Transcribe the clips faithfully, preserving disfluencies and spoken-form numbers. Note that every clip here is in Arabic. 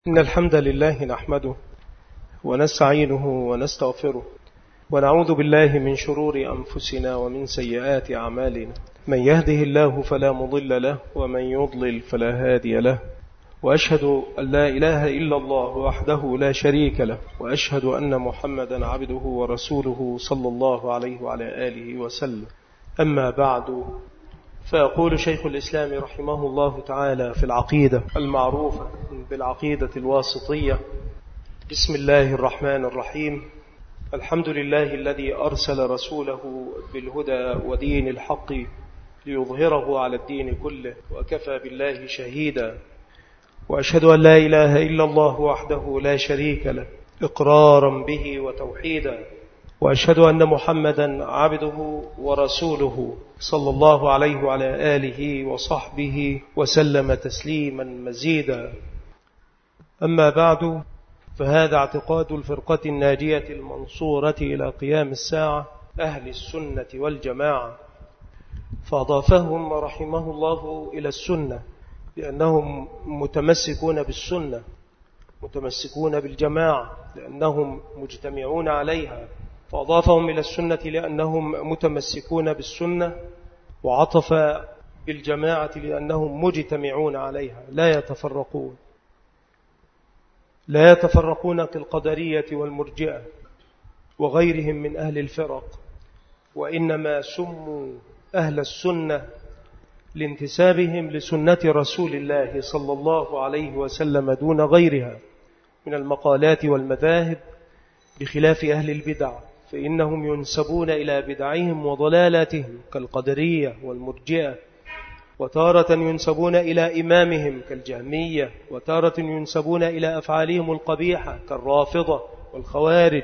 إن الحمد لله نحمده ونستعينه ونستغفره ونعوذ بالله من شرور أنفسنا ومن سيئات أعمالنا. من يهده الله فلا مضل له ومن يضلل فلا هادي له، وأشهد أن لا إله إلا الله وحده لا شريك له، وأشهد أن محمدا عبده ورسوله صلى الله عليه وعلى آله وسلم. أما بعد، فيقول شيخ الإسلام رحمه الله تعالى في العقيدة المعروفة بالعقيدة الواسطية: بسم الله الرحمن الرحيم. الحمد لله الذي أرسل رسوله بالهدى ودين الحق ليظهره على الدين كله، وكفى بالله شهيدا. وأشهد أن لا إله إلا الله وحده لا شريك له إقرارا به وتوحيدا، وأشهد أن محمدا عبده ورسوله صلى الله عليه وعلى آله وصحبه وسلم تسليما مزيدا. أما بعد، فهذا اعتقاد الفرقة الناجية المنصورة إلى قيام الساعة، أهل السنة والجماعة. فأضافهم رحمه الله إلى السنة لأنهم متمسكون بالسنة، متمسكون بالجماعة لأنهم مجتمعون عليها. فأضافهم إلى السنة لأنهم متمسكون بالسنة، وعطف بالجماعة لأنهم مجتمعون عليها لا يتفرقون لا يتفرقون كالقدرية والمرجئة وغيرهم من أهل الفرق، وإنما سموا أهل السنة لانتسابهم لسنة رسول الله صلى الله عليه وسلم دون غيرها من المقالات والمذاهب، بخلاف أهل البدع فإنهم ينسبون إلى بدعهم وضلالاتهم كالقدرية والمرجئة، وتارة ينسبون إلى إمامهم كالجهمية، وتارة ينسبون إلى أفعالهم القبيحة كالرافضة والخوارج.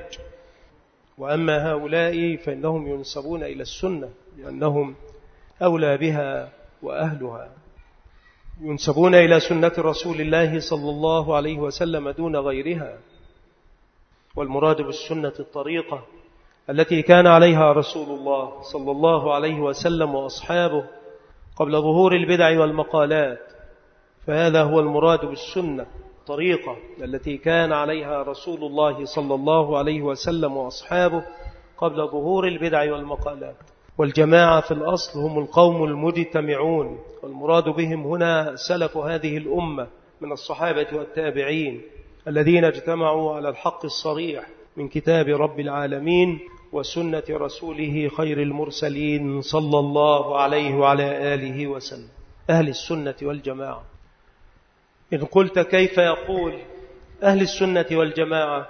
وأما هؤلاء فإنهم ينسبون إلى السنة لأنهم أولى بها وأهلها، ينسبون إلى سنة رسول الله صلى الله عليه وسلم دون غيرها. والمراد بالسنة الطريقة التي كان عليها رسول الله صلى الله عليه وسلم وأصحابه قبل ظهور البدع والمقالات. فهذا هو المراد بالسنة، طريقة التي كان عليها رسول الله صلى الله عليه وسلم وأصحابه قبل ظهور البدع والمقالات. والجماعة في الأصل هم القوم المجتمعون، والمراد بهم هنا سلف هذه الأمة من الصحابة والتابعين الذين اجتمعوا على الحق الصريح من كتاب رب العالمين وسنة رسوله خير المرسلين صلى الله عليه وعلى آله وسلم، أهل السنة والجماعة. إن قلت كيف يقول أهل السنة والجماعة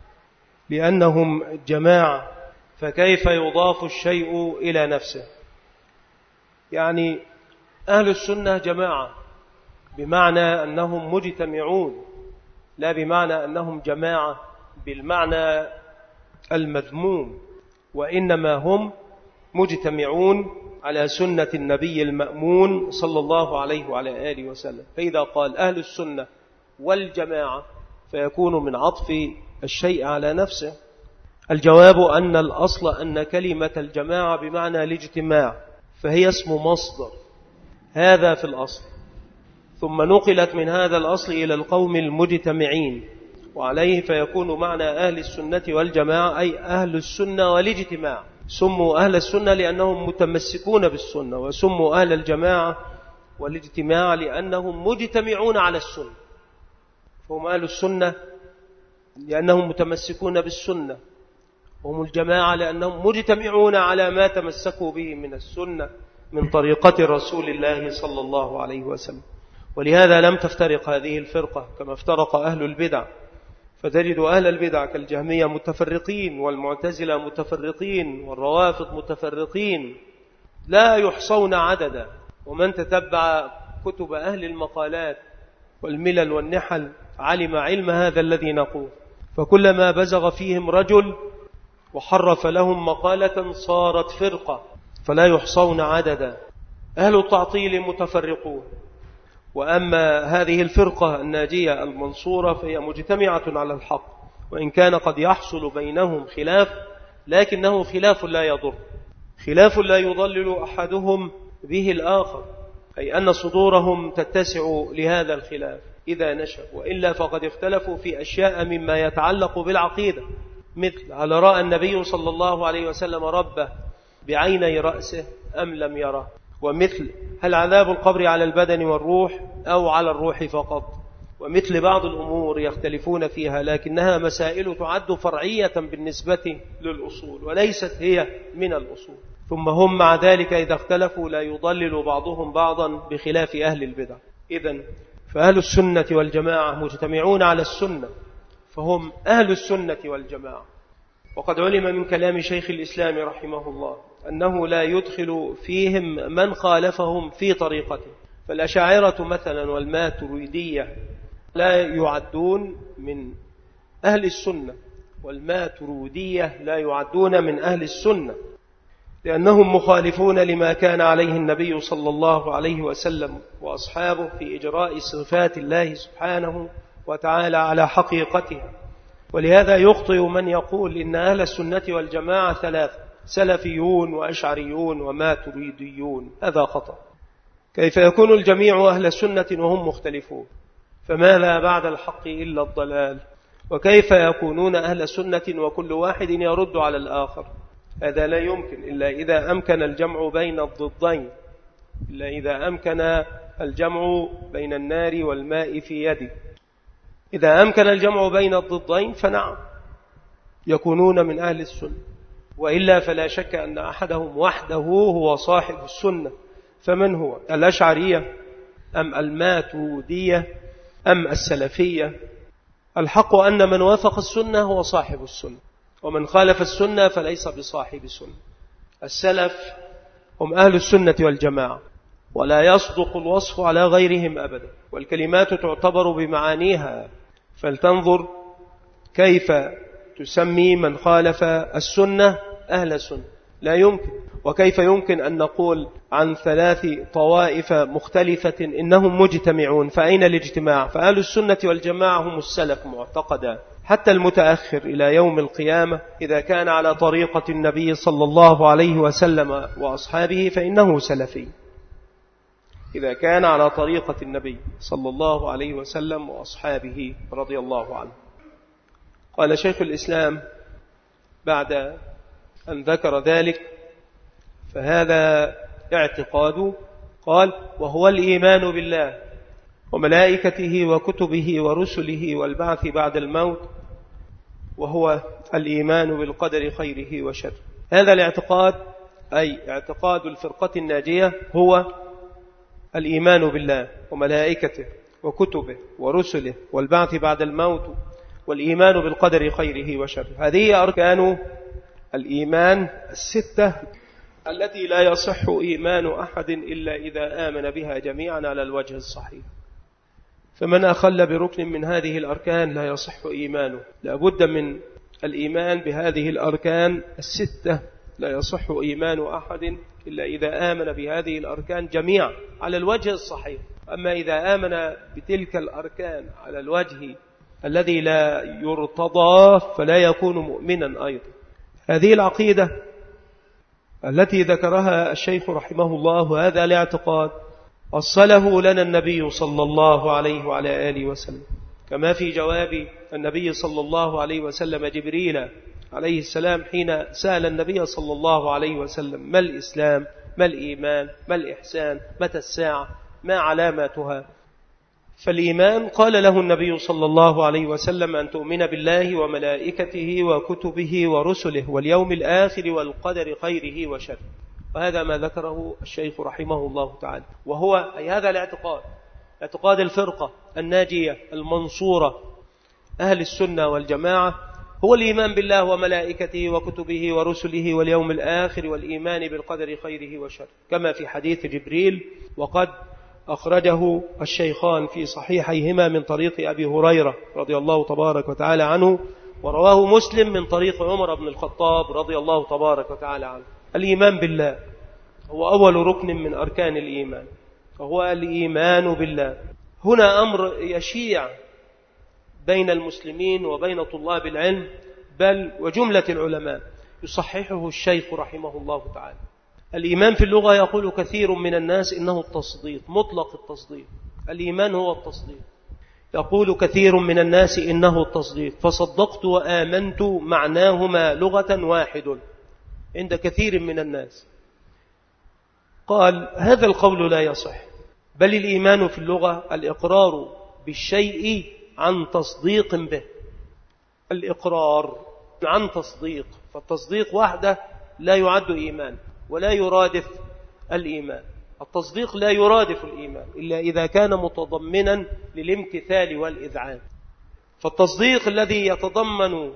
لأنهم جماعة، فكيف يضاف الشيء إلى نفسه؟ يعني أهل السنة جماعة بمعنى أنهم مجتمعون، لا بمعنى أنهم جماعة بالمعنى المذموم، وإنما هم مجتمعون على سنة النبي المأمون صلى الله عليه وعلى آله وسلم. فإذا قال أهل السنة والجماعة فيكون من عطف الشيء على نفسه. الجواب أن الأصل أن كلمة الجماعة بمعنى الاجتماع، فهي اسم مصدر، هذا في الأصل، ثم نقلت من هذا الأصل إلى القوم المجتمعين، وعليه فيكون معنى أهل السنة والجماعة أي أهل السنة والاجتماع. سموا أهل السنة لأنهم متمسكون بالسنة، وسموا أهل الجماعة والاجتماع لأنهم مجتمعون على السنة. فهم أهل السنة لأنهم متمسكون بالسنة، وهم الجماعة لأنهم مجتمعون على ما تمسكوا به من السنة من طريقة رسول الله صلى الله عليه وسلم. ولهذا لم تفترق هذه الفرقة كما افترق أهل البدع، فتجد أهل البدع كالجهمية متفرقين، والمعتزلة متفرقين، والروافض متفرقين لا يحصون عددا. ومن تتبع كتب أهل المقالات والملل والنحل علم علم هذا الذي نقول. فكلما بزغ فيهم رجل وحرف لهم مقالة صارت فرقة فلا يحصون عددا. أهل التعطيل متفرقون، وأما هذه الفرقة الناجية المنصورة فهي مجتمعة على الحق، وإن كان قد يحصل بينهم خلاف، لكنه خلاف لا يضر، خلاف لا يضلل أحدهم به الآخر، أي أن صدورهم تتسع لهذا الخلاف. إذا نشأ، وإلا فقد اختلفوا في أشياء مما يتعلق بالعقيدة، مثل هل رأى النبي صلى الله عليه وسلم ربه بعيني رأسه أم لم يره، ومثل هل عذاب القبر على البدن والروح أو على الروح فقط، ومثل بعض الأمور يختلفون فيها، لكنها مسائل تعد فرعية بالنسبة للأصول وليست هي من الأصول. ثم هم مع ذلك إذا اختلفوا لا يضلل بعضهم بعضا بخلاف أهل البدع. إذن فأهل السنة والجماعة مجتمعون على السنة، فهم أهل السنة والجماعة. وقد علم من كلام شيخ الإسلام رحمه الله أنه لا يدخل فيهم من خالفهم في طريقته، فالأشاعرة مثلا والماتريدية لا يعدون من أهل السنة، والماتريدية لا يعدون من أهل السنة، لأنهم مخالفون لما كان عليه النبي صلى الله عليه وسلم وأصحابه في إجراء صفات الله سبحانه وتعالى على حقيقتها. ولهذا يخطئ من يقول إن أهل السنة والجماعة ثلاثة: سلفيون وأشعريون وماتريديون. هذا خطأ. كيف يكون الجميع أهل سنة وهم مختلفون؟ فماذا بعد الحق إلا الضلال؟ وكيف يكونون أهل سنة وكل واحد يرد على الآخر؟ هذا لا يمكن إلا إذا أمكن الجمع بين الضدين، إلا إذا أمكن الجمع بين النار والماء في يده. إذا أمكن الجمع بين الضدين فنعم يكونون من أهل السنة، وإلا فلا شك أن أحدهم وحده هو صاحب السنة. فمن هو؟ الأشعرية أم الماتريدية أم السلفية؟ الحق أن من وافق السنة هو صاحب السنة، ومن خالف السنة فليس بصاحب السنة. السلف هم أهل السنة والجماعة، ولا يصدق الوصف على غيرهم أبدا، والكلمات تعتبر بمعانيها. فلتنظر كيف تسمي من خالف السنة أهل السنة، لا يمكن. وكيف يمكن أن نقول عن ثلاث طوائف مختلفة إنهم مجتمعون؟ فأين الاجتماع؟ فأهل السنة والجماعة هم السلف معتقدا، حتى المتأخر إلى يوم القيامة إذا كان على طريقة النبي صلى الله عليه وسلم وأصحابه فإنه سلفي، إذا كان على طريقة النبي صلى الله عليه وسلم وأصحابه رضي الله عنه. قال شيخ الإسلام بعد أن ذكر ذلك: فهذا اعتقاد، قال: وهو الإيمان بالله وملائكته وكتبه ورسله والبعث بعد الموت، وهو الإيمان بالقدر خيره وشره. هذا الاعتقاد أي اعتقاد الفرقة الناجية هو الإيمان بالله وملائكته وكتبه ورسله والبعث بعد الموت والإيمان بالقدر خيره وشره. هذه أركان الإيمان الستة التي لا يصح إيمان أحد إلا إذا آمن بها جميعا على الوجه الصحيح. فمن أخل بركن من هذه الأركان لا يصح إيمانه. لا بد من الإيمان بهذه الأركان الستة، لا يصح إيمان أحد إلا إذا آمن بهذه الأركان جميعا على الوجه الصحيح. أما إذا آمن بتلك الأركان على الوجه الذي لا يرتضى فلا يكون مؤمنا أيضا. هذه العقيدة التي ذكرها الشيخ رحمه الله، هذا الاعتقاد أصله لنا النبي صلى الله عليه وعلى آله وسلم، كما في جواب النبي صلى الله عليه وسلم جبريل عليه السلام حين سأل النبي صلى الله عليه وسلم: ما الإسلام؟ ما الإيمان؟ ما الإحسان؟ متى الساعة؟ ما علاماتها؟ فالإيمان قال له النبي صلى الله عليه وسلم: أن تؤمن بالله وملائكته وكتبه ورسله واليوم الآخر والقدر خيره وشره. وهذا ما ذكره الشيخ رحمه الله تعالى، وهو أي هذا الاعتقاد، اعتقاد الفرقة الناجية المنصورة أهل السنة والجماعة، هو الإيمان بالله وملائكته وكتبه ورسله واليوم الآخر والإيمان بالقدر خيره وشره، كما في حديث جبريل، وقد أخرجه الشيخان في صحيحيهما من طريق أبي هريرة رضي الله تبارك وتعالى عنه، ورواه مسلم من طريق عمر بن الخطاب رضي الله تبارك وتعالى عنه. الإيمان بالله هو أول ركن من أركان الإيمان، وهو الإيمان بالله. هنا أمر يشيع بين المسلمين وبين طلاب العلم، بل وجملة العلماء، يصححه الشيخ رحمه الله تعالى. الإيمان في اللغة يقول كثير من الناس إنه التصديق، مطلق التصديق. الإيمان هو التصديق، يقول كثير من الناس إنه التصديق، فصدقت وآمنت معناهما لغة واحد عند كثير من الناس. قال هذا القول لا يصح، بل الإيمان في اللغة الإقرار بالشيء عن تصديق به، الإقرار عن تصديق، فالتصديق وحده لا يعد إيمان ولا يرادف الإيمان. التصديق لا يرادف الإيمان إلا إذا كان متضمنا للامتثال والإذعان، فالتصديق الذي يتضمن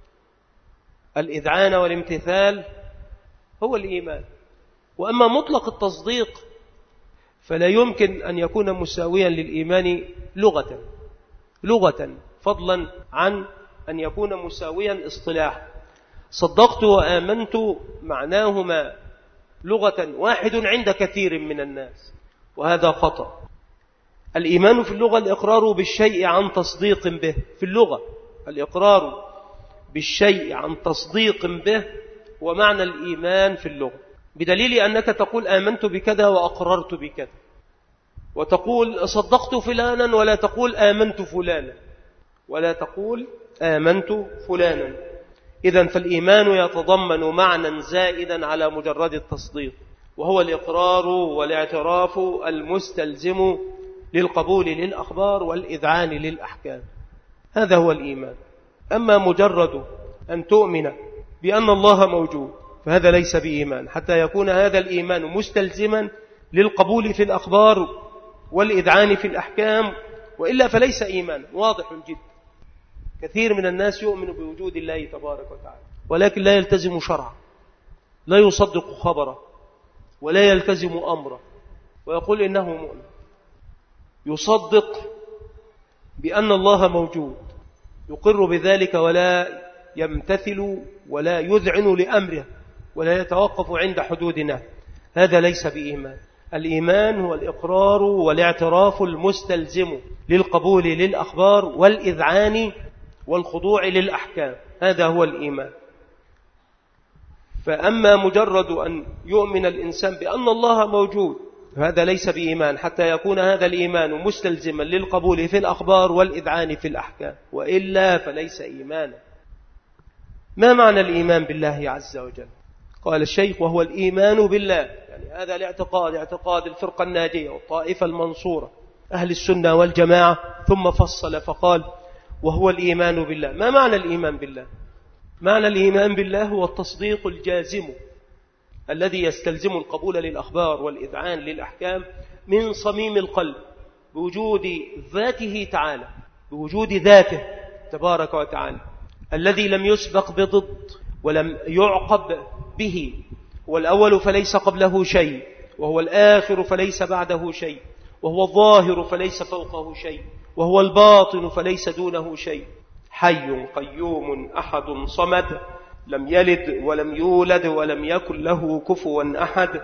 الإذعان والامتثال هو الإيمان. وأما مطلق التصديق فلا يمكن أن يكون مساويا للإيمان لغة لغة فضلا عن أن يكون مساويا اصطلاحا. صدقت وآمنت معناهما لغة واحد عند كثير من الناس، وهذا خطأ. الإيمان في اللغة الإقرار بالشيء عن تصديق به، في اللغة الإقرار بالشيء عن تصديق به ومعنى الإيمان في اللغة، بدليل أنك تقول آمنت بكذا وأقررت بكذا، وتقول صدقت فلانا ولا تقول آمنت فلانا ولا تقول آمنت فلانا. إذن فالإيمان يتضمن معنى زائدا على مجرد التصديق، وهو الإقرار والاعتراف المستلزم للقبول للأخبار والإذعان للأحكام، هذا هو الإيمان. أما مجرد أن تؤمن بأن الله موجود فهذا ليس بإيمان حتى يكون هذا الإيمان مستلزما للقبول في الأخبار والإذعان في الأحكام، وإلا فليس إيمان واضح جدا. كثير من الناس يؤمن بوجود الله تبارك وتعالى ولكن لا يلتزم شرعا، لا يصدق خبره ولا يلتزم أمره، ويقول إنه مؤمن. يصدق بأن الله موجود، يقر بذلك ولا يمتثل ولا يذعن لأمره ولا يتوقف عند حدودنا، هذا ليس بإيمان. الإيمان هو الإقرار والاعتراف المستلزم للقبول للأخبار والإذعان والخضوع للأحكام، هذا هو الإيمان. فأما مجرد أن يؤمن الإنسان بأن الله موجود هذا ليس بإيمان حتى يكون هذا الإيمان مستلزما للقبول في الأخبار والإذعان في الأحكام، وإلا فليس إيمانا. ما معنى الإيمان بالله عز وجل؟ قال الشيخ وهو الإيمان بالله، يعني هذا الاعتقاد اعتقاد الفرقة الناجية والطائفة المنصورة أهل السنة والجماعة، ثم فصل فقال وهو الإيمان بالله. ما معنى الإيمان بالله؟ معنى الإيمان بالله هو التصديق الجازم الذي يستلزم القبول للأخبار والإذعان للأحكام من صميم القلب بوجود ذاته تعالى، بوجود ذاته تبارك وتعالى الذي لم يسبق بضد ولم يعقب به، هو الأول فليس قبله شيء، وهو الآخر فليس بعده شيء، وهو الظاهر فليس فوقه شيء، وهو الباطن فليس دونه شيء، حي قيوم أحد صمد لم يلد ولم يولد ولم يكن له كفوا أحد.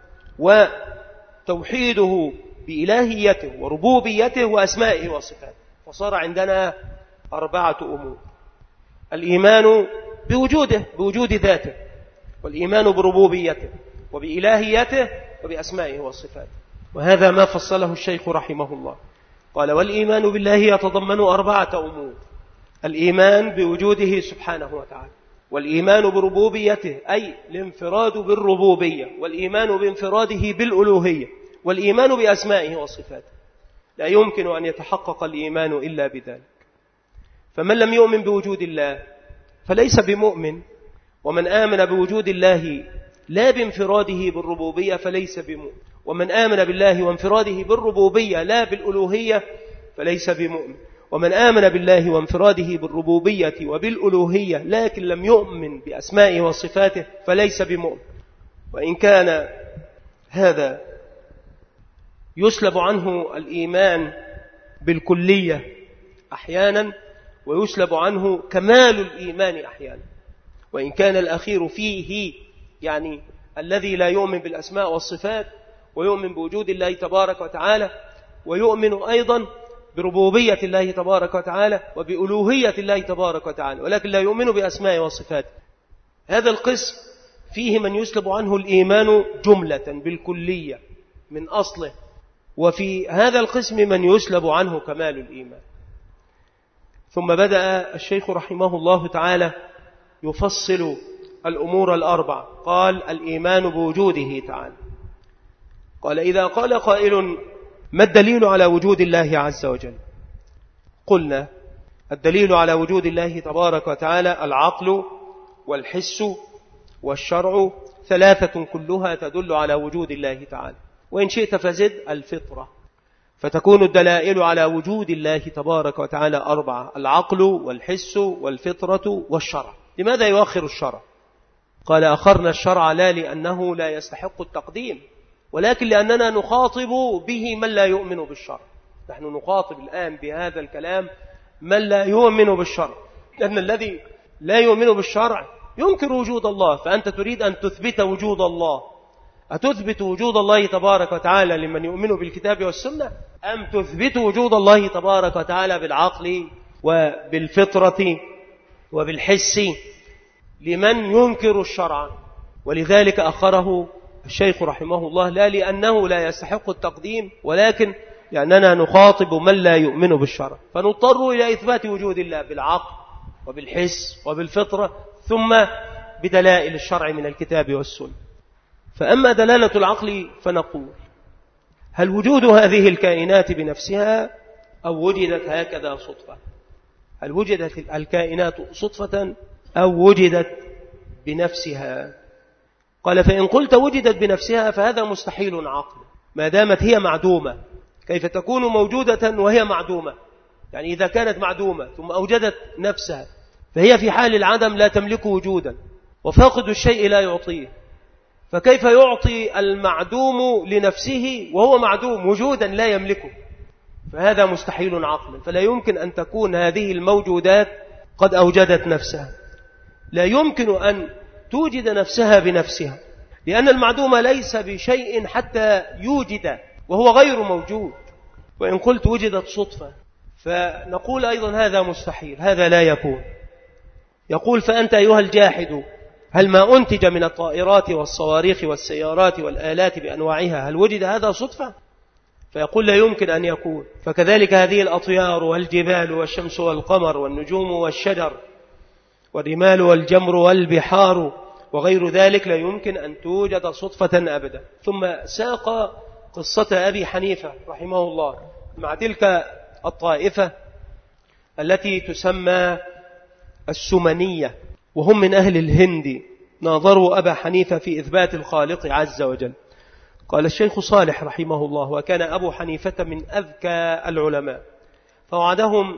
وتوحيده بإلهيته وربوبيته وأسمائه وصفاته، فصار عندنا أربعة أمور: الإيمان بوجوده بوجود ذاته، والإيمان بربوبيته وبإلهيته وبأسمائه وصفاته، وهذا ما فصله الشيخ رحمه الله. قال والإيمان بالله يتضمن أربعة أمور: الإيمان بوجوده سبحانه وتعالى، والإيمان بربوبيته أي الانفراد بالربوبية، والإيمان بانفراده بالألوهية، والإيمان بأسمائه وصفاته. لا يمكن أن يتحقق الإيمان إلا بذلك. فمن لم يؤمن بوجود الله فليس بمؤمن، ومن آمن بوجود الله لا بانفراده بالربوبية فليس بمؤمن، ومن آمن بالله وانفراده بالربوبية لا بالألوهية فليس بمؤمن، ومن آمن بالله وانفراده بالربوبية وبالألوهية لكن لم يؤمن بأسمائه وصفاته فليس بمؤمن. وإن كان هذا يسلب عنه الإيمان بالكلية أحيانا، ويسلب عنه كمال الإيمان أحيانا، وإن كان الأخير فيه، يعني الذي لا يؤمن بالأسماء والصفات ويؤمن بوجود الله تبارك وتعالى، ويؤمن أيضا بربوبية الله تبارك وتعالى وبألوهية الله تبارك وتعالى، ولكن لا يؤمن بأسماء وصفات. هذا القسم فيه من يسلب عنه الإيمان جملة بالكلية من أصله، وفي هذا القسم من يسلب عنه كمال الإيمان. ثم بدأ الشيخ رحمه الله تعالى يفصل الأمور الأربع. قال: الإيمان بوجوده تعالى. قال: إذا قال قائل: ما الدليل على وجود الله عز وجل؟ قلنا: الدليل على وجود الله تبارك وتعالى العقل والحس والشرع، ثلاثة كلها تدل على وجود الله تعالى، وإن شئت فزد الفطرة، فتكون الدلائل على وجود الله تبارك وتعالى أربعة: العقل والحس والفطرة والشرع. لماذا يؤخر الشرع؟ قال: أخرنا الشرع لا لأنه لا يستحق التقديم، ولكن لأننا نخاطب به من لا يؤمن بالشرع. نحن نخاطب الآن بهذا الكلام من لا يؤمن بالشرع، لأن الذي لا يؤمن بالشرع ينكر وجود الله، فأنت تريد أن تثبت وجود الله. أتثبت وجود الله تبارك وتعالى لمن يؤمن بالكتاب والسنة، أم تثبت وجود الله تبارك وتعالى بالعقل وبالفطرة وبالحس لمن ينكر الشرع؟ ولذلك أخره الشيخ رحمه الله لا لأنه لا يستحق التقديم، ولكن لأننا نخاطب من لا يؤمن بالشرع، فنضطر إلى إثبات وجود الله بالعقل وبالحس وبالفطرة، ثم بدلائل الشرع من الكتاب والسنة. فأما دلالة العقل فنقول: هل وجود هذه الكائنات بنفسها أو وجدت هكذا صدفة؟ هل وجدت الكائنات صدفة أو وجدت بنفسها؟ قال: فإن قلت وجدت بنفسها فهذا مستحيل عقل، ما دامت هي معدومة. كيف تكون موجودة وهي معدومة؟ يعني إذا كانت معدومة ثم أوجدت نفسها فهي في حال العدم لا تملك وجودا، وفاقد الشيء لا يعطيه، فكيف يعطي المعدوم لنفسه وهو معدوم وجودا لا يملكه؟ فهذا مستحيل عقلا. فلا يمكن أن تكون هذه الموجودات قد أوجدت نفسها، لا يمكن أن توجد نفسها بنفسها، لأن المعدوم ليس بشيء حتى يوجد وهو غير موجود. وإن قلت وجدت صدفة فنقول أيضا هذا مستحيل، هذا لا يكون. يقول: فأنت أيها الجاحد، هل ما أنتج من الطائرات والصواريخ والسيارات والآلات بأنواعها هل وجد هذا صدفة؟ فيقول: لا يمكن أن يكون. فكذلك هذه الأطيار والجبال والشمس والقمر والنجوم والشجر والرمال والجمر والبحار وغير ذلك لا يمكن أن توجد صدفة أبدا. ثم ساق قصة أبي حنيفة رحمه الله مع تلك الطائفة التي تسمى السمنية، وهم من أهل الهند، ناظروا أبا حنيفة في إثبات الخالق عز وجل. قال الشيخ صالح رحمه الله: وكان أبو حنيفة من أذكى العلماء، فوعدهم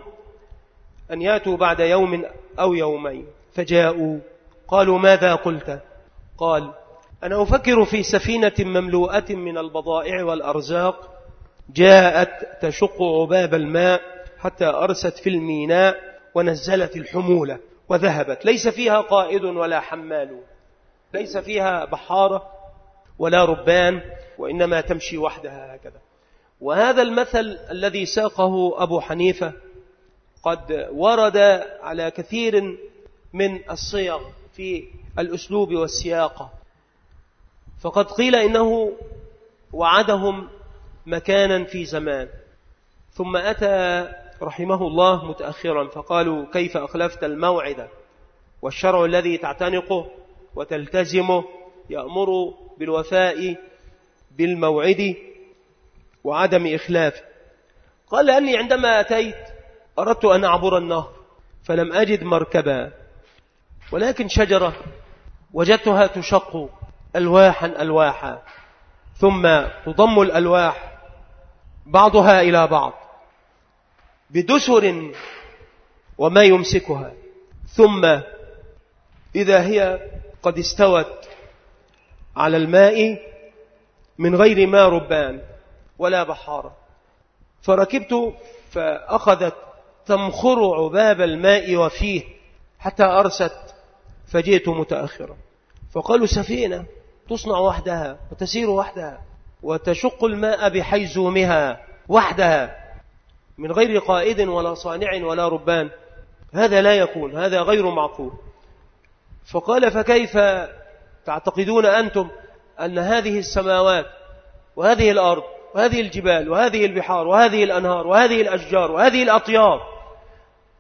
أن يأتوا بعد يوم أو يومين، فجاءوا قالوا: ماذا قلت؟ قال: أنا أفكر في سفينة مملوءة من البضائع والأرزاق، جاءت تشق عباب الماء حتى أرست في الميناء ونزلت الحمولة وذهبت، ليس فيها قائد ولا حمال، ليس فيها بحارة ولا ربان، وإنما تمشي وحدها هكذا. وهذا المثل الذي ساقه أبو حنيفة قد ورد على كثير من الصيغ في الأسلوب والسياقة، فقد قيل إنه وعدهم مكانا في زمان، ثم أتى رحمه الله متأخرا فقالوا: كيف أخلفت الموعد؟ والشرع الذي تعتنقه وتلتزمه يأمر بالوفاء بالموعد وعدم إخلافه. قال: لأني عندما أتيت أردت أن أعبر النهر فلم أجد مركبا، ولكن شجرة وجدتها تشق ألواحا ألواحا، ثم تضم الألواح بعضها إلى بعض بدسر وما يمسكها، ثم إذا هي قد استوت على الماء من غير ما ربان ولا بحارة، فركبت فأخذت تمخر عباب الماء وفيه حتى أرست، فجئت متأخرا. فقالوا: سفينة تصنع وحدها وتسير وحدها وتشق الماء بحيزومها وحدها من غير قائد ولا صانع ولا ربان، هذا لا يكون، هذا غير معقول. فقال: فكيف تعتقدون أنتم أن هذه السماوات وهذه الأرض وهذه الجبال وهذه البحار وهذه الأنهار وهذه الأشجار وهذه الأطيار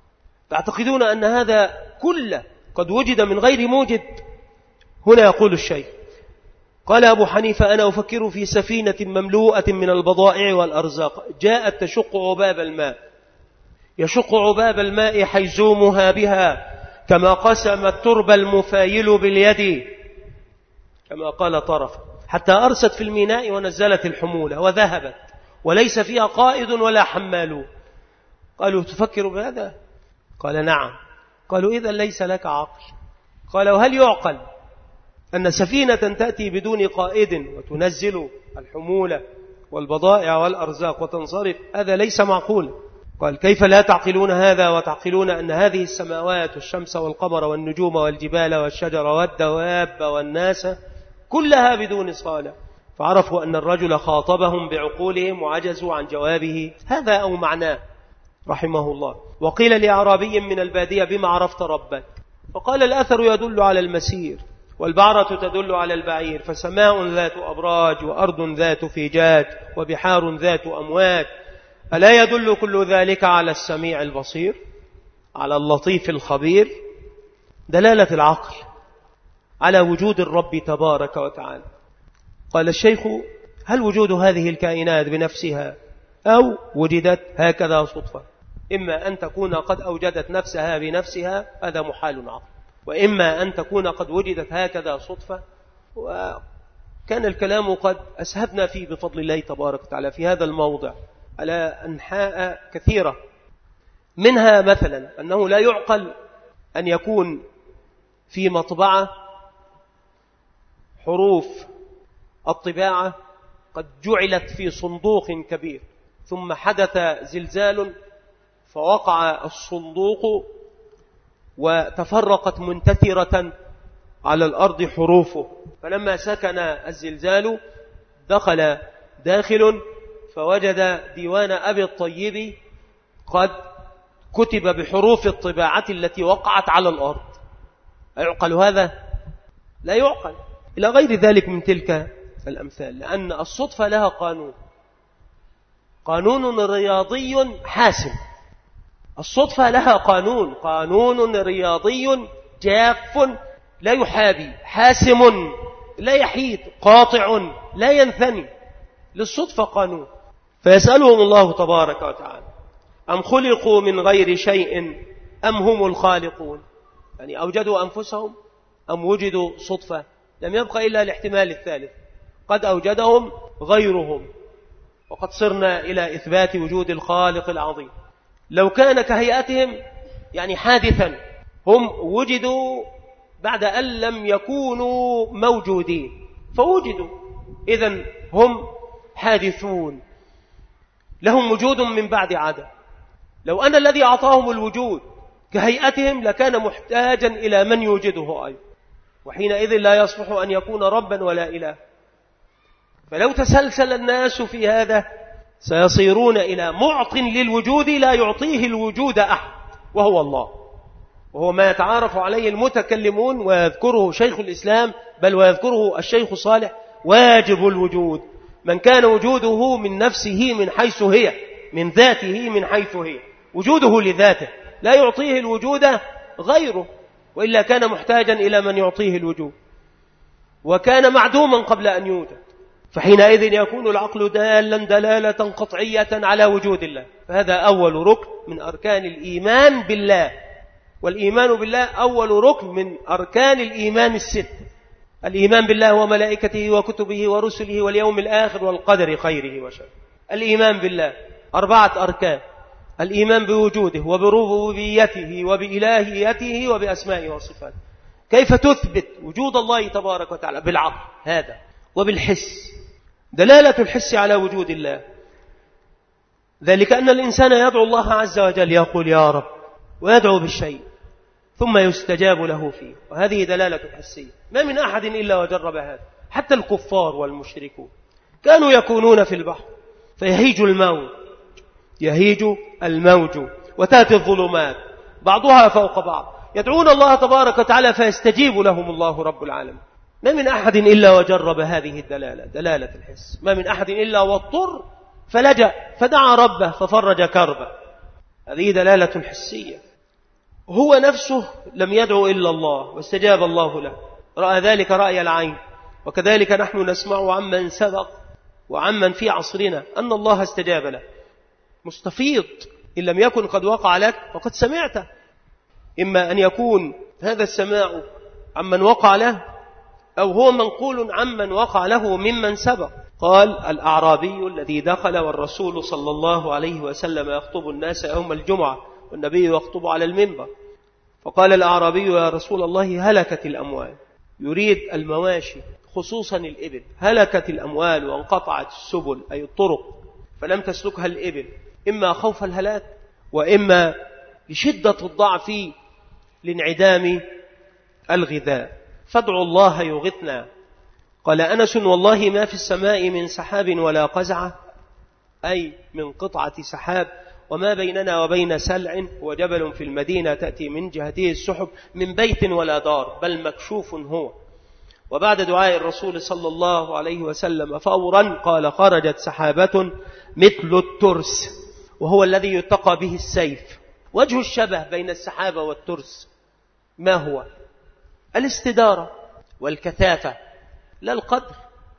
تعتقدون أن هذا كله قد وجد من غير موجد؟ هنا يقول الشيخ، قال أبو حنيفة: أنا أفكر في سفينة مملوءة من البضائع والأرزاق جاءت تشق عباب الماء، يشق عباب الماء حيزومها بها كما قسم الترب المفايل باليد، كما قال طرف، حتى أرست في الميناء ونزلت الحمولة وذهبت وليس فيها قائد ولا حمال. قالوا: تفكر بهذا؟ قال: نعم. قالوا: إذا ليس لك عقل. قالوا: هل يعقل أن سفينة تأتي بدون قائد وتنزل الحمولة والبضائع والأرزاق وتنصرف؟ هذا ليس معقولا. قال: كيف لا تعقلون هذا وتعقلون أن هذه السماوات والشمس والقمر والنجوم والجبال والشجر والدواب والناس كلها بدون صالح؟ فعرفوا أن الرجل خاطبهم بعقولهم وعجزوا عن جوابه هذا أو معناه رحمه الله. وقيل لأعرابي من البادية: بما عرفت ربك؟ فقال: الأثر يدل على المسير، والبعرة تدل على البعير، فسماء ذات أبراج وأرض ذات فيجاج وبحار ذات أمواج، ألا يدل كل ذلك على السميع البصير، على اللطيف الخبير؟ دلالة العقل على وجود الرب تبارك وتعالى. قال الشيخ: هل وجود هذه الكائنات بنفسها أو وجدت هكذا صدفة؟ إما أن تكون قد أوجدت نفسها بنفسها، هذا محال عقل، وإما أن تكون قد وجدت هكذا صدفة. وكان الكلام قد أسهبنا فيه بفضل الله تبارك وتعالى في هذا الموضع على أنحاء كثيرة، منها مثلا أنه لا يعقل أن يكون في مطبعة حروف الطباعة قد جعلت في صندوق كبير، ثم حدث زلزال فوقع الصندوق وتفرقت منتثرة على الأرض حروفه، فلما سكن الزلزال دخل داخل فوجد ديوان أبي الطيب قد كتب بحروف الطباعة التي وقعت على الأرض. أيعقل هذا؟ لا يعقل. إلى غير ذلك من تلك الأمثال، لأن الصدفة لها قانون، قانون رياضي حاسم. الصدفة لها قانون، قانون رياضي جاف لا يحابي، حاسم لا يحيد، قاطع لا ينثني. للصدفة قانون. فيسألهم الله تبارك وتعالى: أم خلقوا من غير شيء أم هم الخالقون؟ يعني أوجدوا أنفسهم أم وجدوا صدفة؟ لم يبقى إلا الاحتمال الثالث، قد أوجدهم غيرهم، وقد صرنا إلى إثبات وجود الخالق العظيم. لو كان كهيئتهم يعني حادثا، هم وجدوا بعد أن لم يكونوا موجودين فوجدوا، إذن هم حادثون، لهم وجود من بعد عدم. لو أن الذي أعطاهم الوجود كهيئتهم لكان محتاجا إلى من يوجده أيضا، وحينئذ لا يصلح أن يكون ربا ولا إله. فلو تسلسل الناس في هذا سيصيرون إلى معط للوجود لا يعطيه الوجود أحد، وهو الله، وهو ما يتعارف عليه المتكلمون ويذكره شيخ الإسلام، بل ويذكره الشيخ صالح: واجب الوجود، من كان وجوده من نفسه من حيث هي، من ذاته من حيث هي، وجوده لذاته لا يعطيه الوجود غيره، وإلا كان محتاجا إلى من يعطيه الوجود، وكان معدوما قبل أن يوجد. فحينئذ يكون العقل دالا دلالة قطعية على وجود الله. فهذا أول ركن من أركان الإيمان بالله، والإيمان بالله أول ركن من أركان الإيمان الست: الإيمان بالله وملائكته وكتبه ورسله واليوم الآخر والقدر خيره وشره. الإيمان بالله أربعة أركان: الإيمان بوجوده وبربوبيته وبإلهيته وبأسمائه وصفاته. كيف تثبت وجود الله تبارك وتعالى؟ بالعقل هذا، وبالحس، دلالة الحس على وجود الله، ذلك أن الإنسان يدعو الله عز وجل، يقول يا رب، ويدعو بالشيء ثم يستجاب له فيه، وهذه دلالة حسية. ما من أحد إلا وجرب هذا، حتى الكفار والمشركون كانوا يكونون في البحر فيهيج الموج، يهيج الموج وتأتي الظلمات بعضها فوق بعض، يدعون الله تبارك وتعالى فيستجيب لهم الله رب العالمين. ما من أحد إلا وجرب هذه الدلالة، دلالة الحس. ما من أحد إلا واضطر فلجأ فدعا ربه ففرج كربه، هذه دلالة حسية. هو نفسه لم يدعو إلا الله واستجاب الله له، رأى ذلك رأي العين. وكذلك نحن نسمع عمن سبق وعمن في عصرنا أن الله استجاب له. مستفيض إن لم يكن قد وقع لك فقد سمعت، إما أن يكون هذا السماع عمن وقع له أو هو منقول عمن وقع له ممن سبق. قال الأعرابي الذي دخل والرسول صلى الله عليه وسلم يخطب الناس يوم الجمعة والنبي يخطب على المنبر، فقال الأعرابي يا رسول الله هلكت الأموال، يريد المواشي خصوصا الإبل، هلكت الأموال وانقطعت السبل أي الطرق فلم تسلكها الإبل، إما خوف الهلاك وإما لشدة الضعف لانعدام الغذاء، فادعوا الله يغثنا. قال أنس والله ما في السماء من سحاب ولا قزعة، أي من قطعة سحاب، وما بيننا وبين سلع وجبل في المدينة تأتي من جهته السحب من بيت ولا دار بل مكشوف هو. وبعد دعاء الرسول صلى الله عليه وسلم فورا قال خرجت سحابة مثل الترس، وهو الذي يتقى به السيف. وجه الشبه بين السحابة والترس ما هو؟ الاستدارة والكثافة لا القدر.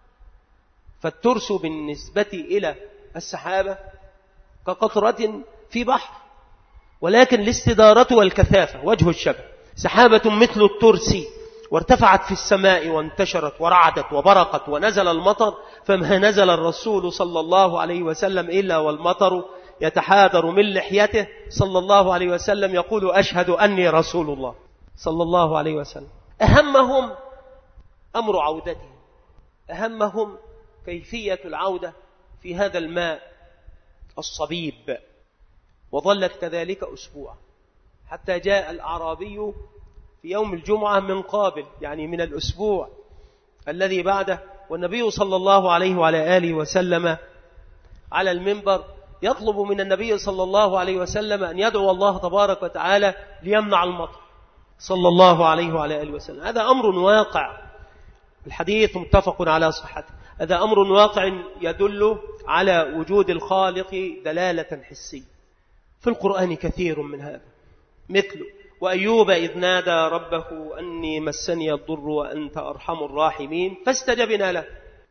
فالترس بالنسبة إلى السحابة كقطرة في بحر، ولكن الاستدارة والكثافة وجه الشبه. سحابة مثل الترس وارتفعت في السماء وانتشرت ورعدت وبرقت ونزل المطر، فما نزل الرسول صلى الله عليه وسلم إلا والمطر يتحادر من لحيته صلى الله عليه وسلم يقول أشهد أني رسول الله صلى الله عليه وسلم. أهمهم أمر عودتهم، أهمهم كيفية العودة في هذا الماء الصبيب. وظلت كذلك أسبوع حتى جاء الأعرابي في يوم الجمعة من قابل، يعني من الأسبوع الذي بعده، والنبي صلى الله عليه وعلى آله وسلم على المنبر يطلب من النبي صلى الله عليه وسلم أن يدعو الله تبارك وتعالى ليمنع المطر صلى الله عليه وعلى آله وسلم. هذا أمر واقع، الحديث متفق على صحته، هذا أمر واقع يدل على وجود الخالق دلالة حسية. في القرآن كثير من هذا، مثل وأيوب إذ نادى ربه أني مسني الضر وأنت أرحم الراحمين فاستجبنا له،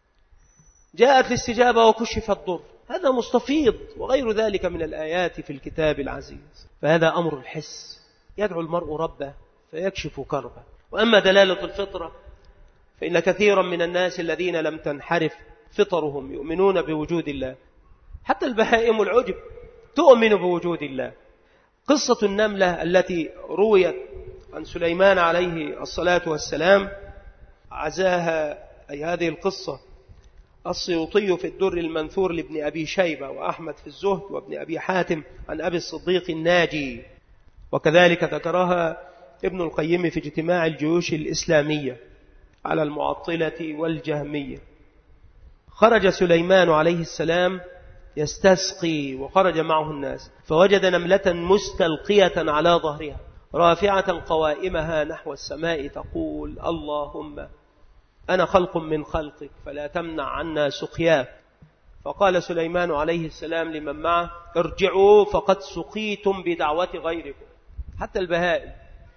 جاءت الاستجابة وكشف الضر. هذا مستفيض وغير ذلك من الآيات في الكتاب العزيز. فهذا أمر الحس، يدعو المرء ربه فيكشف كربه. وأما دلالة الفطرة فإن كثيرا من الناس الذين لم تنحرف فطرهم يؤمنون بوجود الله، حتى البهائم العجب تؤمن بوجود الله. قصة النملة التي رويت عن سليمان عليه الصلاة والسلام عزاها، أي هذه القصة، السيوطي في الدر المنثور لابن أبي شيبة وأحمد في الزهد وابن أبي حاتم عن أبي الصديق الناجي، وكذلك ذكرها ابن القيم في اجتماع الجيوش الإسلامية على المعطلة والجهمية. خرج سليمان عليه السلام يستسقي وخرج معه الناس، فوجد نملة مستلقية على ظهرها رافعة قوائمها نحو السماء تقول اللهم أنا خلق من خلقك فلا تمنع عنا سقياك. فقال سليمان عليه السلام لمن معه ارجعوا فقد سقيتم بدعوة غيركم. حتى البهائم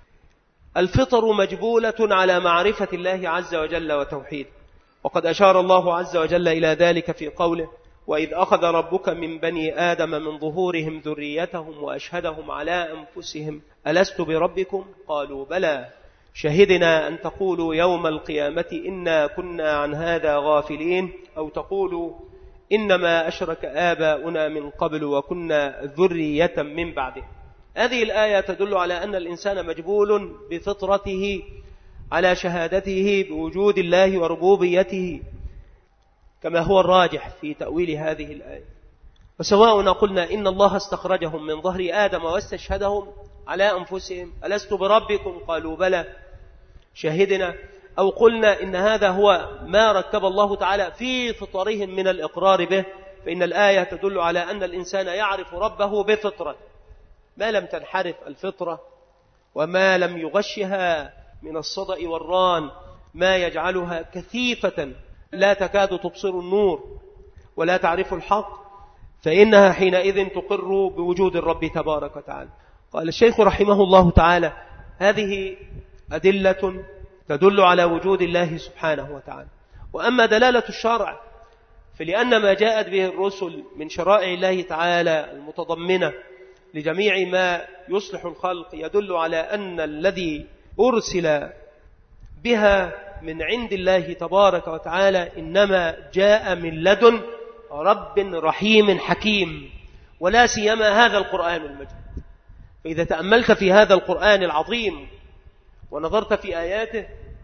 الفطر مجبولة على معرفة الله عز وجل وتوحيده، وقد أشار الله عز وجل إلى ذلك في قوله وإذ أخذ ربك من بني آدم من ظهورهم ذريتهم وأشهدهم على أنفسهم ألست بربكم قالوا بلى شهدنا أن تقولوا يوم القيامة إنا كنا عن هذا غافلين أو تقولوا إنما أشرك آباؤنا من قبل وكنا ذرية من بعده. هذه الآية تدل على أن الإنسان مجبول بفطرته على شهادته بوجود الله وربوبيته، كما هو الراجح في تأويل هذه الآية. وسواء قلنا إن الله استخرجهم من ظهر آدم واستشهدهم على أنفسهم ألست بربكم قالوا بلى شهدنا، أو قلنا إن هذا هو ما ركب الله تعالى في فطرهم من الإقرار به، فإن الآية تدل على أن الإنسان يعرف ربه بفطرة، ما لم تنحرف الفطرة وما لم يغشها من الصدأ والران ما يجعلها كثيفة لا تكاد تبصر النور ولا تعرف الحق، فإنها حينئذ تقر بوجود الرب تبارك وتعالى. قال الشيخ رحمه الله تعالى: هذه أدلة تدل على وجود الله سبحانه وتعالى. وأما دلالة الشرع فلأن ما جاءت به الرسل من شرائع الله تعالى المتضمنة لجميع ما يصلح الخلق يدل على أن الذي أرسل بها من عند الله تبارك وتعالى إنما جاء من لدن رب رحيم حكيم، ولا سيما هذا القرآن المجيد. فإذا تأملت في هذا القرآن العظيم ونظرت في آياته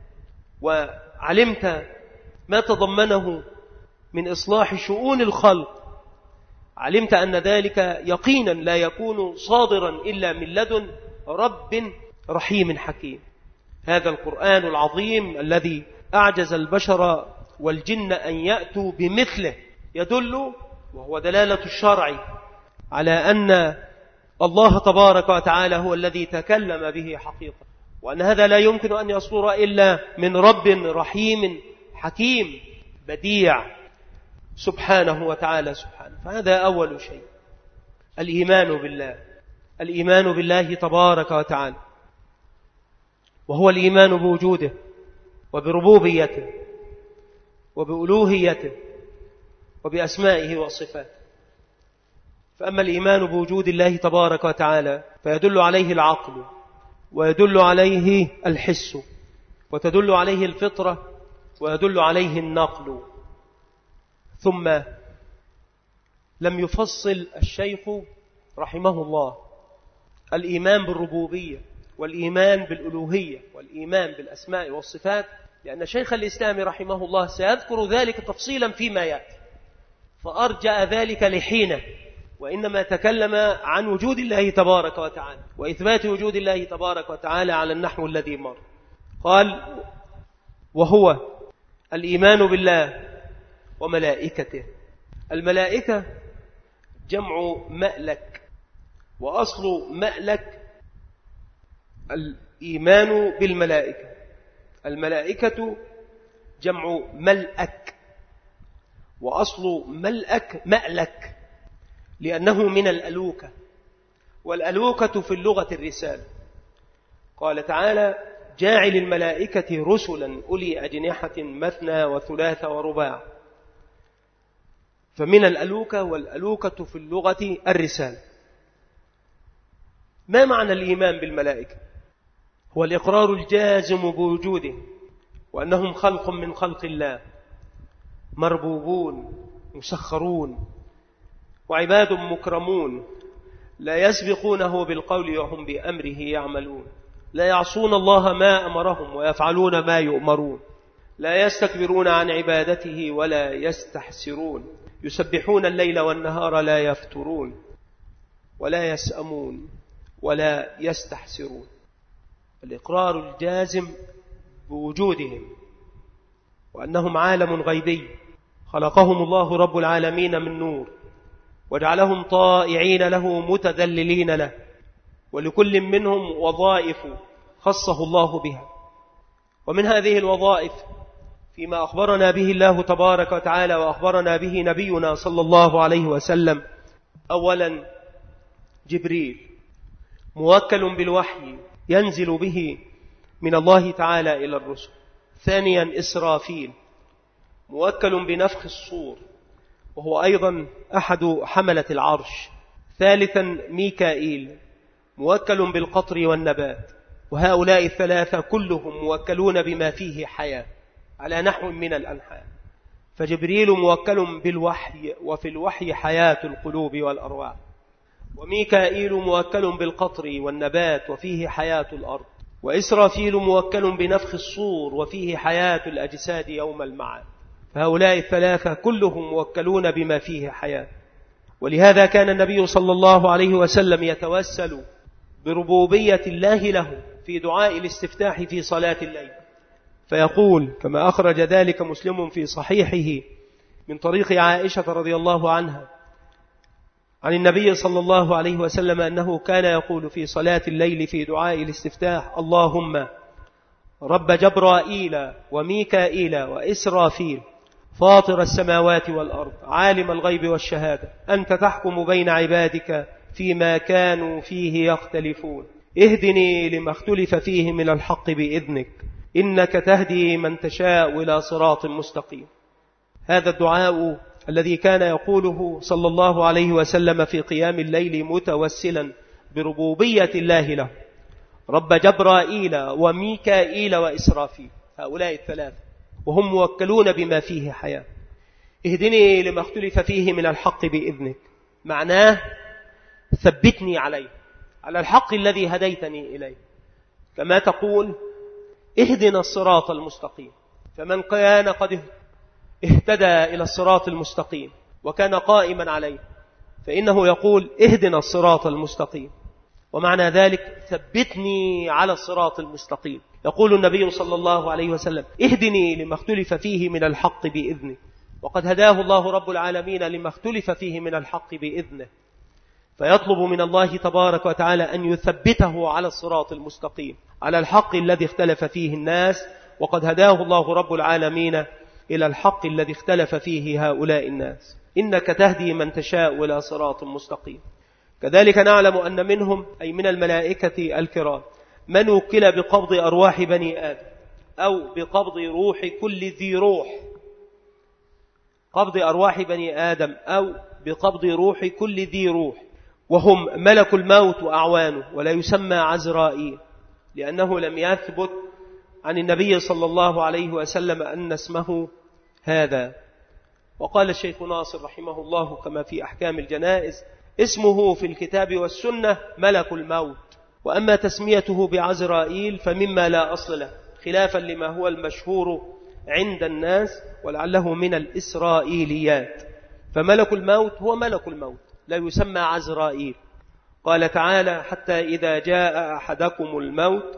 وعلمت ما تضمنه من إصلاح شؤون الخلق، علمت أن ذلك يقينا لا يكون صادرا إلا من لدن رب رحيم حكيم. هذا القرآن العظيم الذي أعجز البشر والجن أن يأتوا بمثله يدل، وهو دلالة الشرع، على أن الله تبارك وتعالى هو الذي تكلم به حقيقة، وأن هذا لا يمكن أن يصدر إلا من رب رحيم حكيم بديع سبحانه وتعالى سبحانه. فهذا أول شيء، الإيمان بالله، الإيمان بالله تبارك وتعالى، وهو الإيمان بوجوده وبربوبيته وبألوهيته وبأسمائه وصفاته. فأما الإيمان بوجود الله تبارك وتعالى فيدل عليه العقل، ويدل عليه الحس، وتدل عليه الفطرة، ويدل عليه النقل. ثم لم يفصل الشيخ رحمه الله الإيمان بالربوبية والإيمان بالألوهية والإيمان بالأسماء والصفات، لأن شيخ الإسلام رحمه الله سيذكر ذلك تفصيلا فيما يأتي، فأرجع ذلك لحينه، وإنما تكلم عن وجود الله تبارك وتعالى وإثبات وجود الله تبارك وتعالى على النحو الذي مر. قال: وهو الإيمان بالله وملائكته. الملائكة جمع مألك، وأصل مألك الإيمان بالملائكة. الملائكة جمع ملأك، وأصل ملأك مألك، لأنه من الألوكة، والألوكة في اللغة الرسالة. قال تعالى: جاعل الملائكة رسلا أولي أجنحة مثنى وثلاث ورباع. فمن الألوكة، والألوكة في اللغة الرسالة. ما معنى الإيمان بالملائكة؟ هو الإقرار الجازم بوجوده، وأنهم خلق من خلق الله، مربوبون مسخرون، وعباد مكرمون، لا يسبقونه بالقول وهم بأمره يعملون، لا يعصون الله ما أمرهم ويفعلون ما يؤمرون، لا يستكبرون عن عبادته ولا يستحسرون، يسبحون الليل والنهار لا يفترون، ولا يسأمون ولا يستحسرون. الإقرار الجازم بوجودهم، وأنهم عالم غيبي خلقهم الله رب العالمين من نور، وجعلهم طائعين له متذللين له، ولكل منهم وظائف خصه الله بها. ومن هذه الوظائف فيما أخبرنا به الله تبارك وتعالى وأخبرنا به نبينا صلى الله عليه وسلم: أولا جبريل موكل بالوحي ينزل به من الله تعالى إلى الرسل. ثانيا إسرافيل موكل بنفخ الصور، وهو أيضا أحد حملة العرش. ثالثا ميكائيل موكل بالقطر والنبات. وهؤلاء الثلاثة كلهم موكلون بما فيه حياة على نحو من الأنحاء. فجبريل موكل بالوحي، وفي الوحي حياة القلوب والأرواح. وميكائيل موكل بالقطر والنبات وفيه حياة الأرض. وإسرافيل موكل بنفخ الصور وفيه حياة الأجساد يوم المعاد. فهؤلاء الثلاثة كلهم موكلون بما فيه حياة. ولهذا كان النبي صلى الله عليه وسلم يتوسل بربوبية الله له في دعاء الاستفتاح في صلاة الليل، فيقول كما أخرج ذلك مسلم في صحيحه من طريق عائشة رضي الله عنها عن النبي صلى الله عليه وسلم أنه كان يقول في صلاة الليل في دعاء الاستفتاح: اللهم رب جبرائيل وميكائيل وإسرافيل فاطر السماوات والأرض عالم الغيب والشهادة، أنت تحكم بين عبادك فيما كانوا فيه يختلفون اهدني لما اختلف فيه من الحق بإذنك إنك تهدي من تشاء إلى صراط مستقيم. هذا الدعاء الذي كان يقوله صلى الله عليه وسلم في قيام الليل متوسلا بربوبية الله له، رب جبرائيل وميكائيل وإسرافيل، هؤلاء الثلاثة وهم موكلون بما فيه حياة. اهدني لما اختلف فيه من الحق بإذنك، معناه ثبتني عليه، على الحق الذي هديتني إليه. كما تقول اهدنا الصراط المستقيم، فمن كان قد اهتدى إلى الصراط المستقيم وكان قائما عليه فإنه يقول اهدنا الصراط المستقيم، ومعنى ذلك ثبتني على الصراط المستقيم. يقول النبي صلى الله عليه وسلم اهدني لما اختلف فيه من الحق بإذنه، وقد هداه الله رب العالمين لما اختلف فيه من الحق بإذنه، فيطلب من الله تبارك وتعالى أن يثبته على الصراط المستقيم، على الحق الذي اختلف فيه الناس، وقد هداه الله رب العالمين إلى الحق الذي اختلف فيه هؤلاء الناس. إنك تهدي من تشاء إلى صراط مستقيم. كذلك نعلم أن منهم أي من الملائكة الكرام من وكل بقبض أرواح بني آدم أو بقبض روح كل ذي روح، قبض أرواح بني آدم أو بقبض روح كل ذي روح، وهم ملك الموت وأعوانه، ولا يسمى عزرائيل لأنه لم يثبت عن النبي صلى الله عليه وسلم أن اسمه هذا. وقال الشيخ ناصر رحمه الله كما في أحكام الجنائز اسمه في الكتاب والسنة ملك الموت، وأما تسميته بعزرائيل فمما لا أصل له، خلافا لما هو المشهور عند الناس ولعله من الإسرائيليات. فملك الموت هو ملك الموت، لا يسمى عزرائيل. قال تعالى حتى إذا جاء أحدكم الموت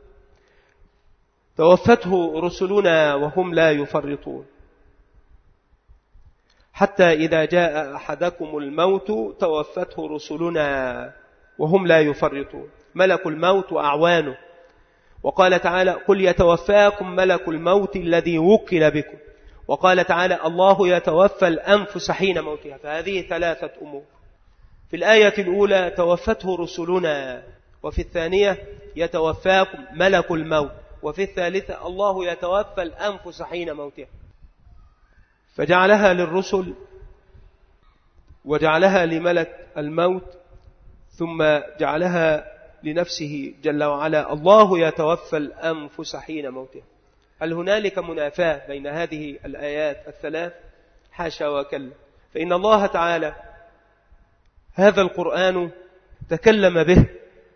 توفته رسلنا وهم لا يفرطون. حتى إذا جاء أحدكم الموت توفته رسلنا وهم لا يفرطون، ملك الموت وأعوانه. وقال تعالى قل يتوفاكم ملك الموت الذي وكل بكم. وقال تعالى الله يتوفى الأنفس حين موتها. فهذه ثلاثة أمور، في الآية الأولى توفته رسلنا، وفي الثانية يتوفاكم ملك الموت، وفي الثالثة الله يتوفى الأنفس حين موتها. فجعلها للرسل وجعلها لملك الموت ثم جعلها لنفسه جل وعلا الله يتوفى الأنفس حين موتها. هل هنالك منافاة بين هذه الآيات الثلاث؟ حاشا وكلا، فإن الله تعالى هذا القرآن تكلم به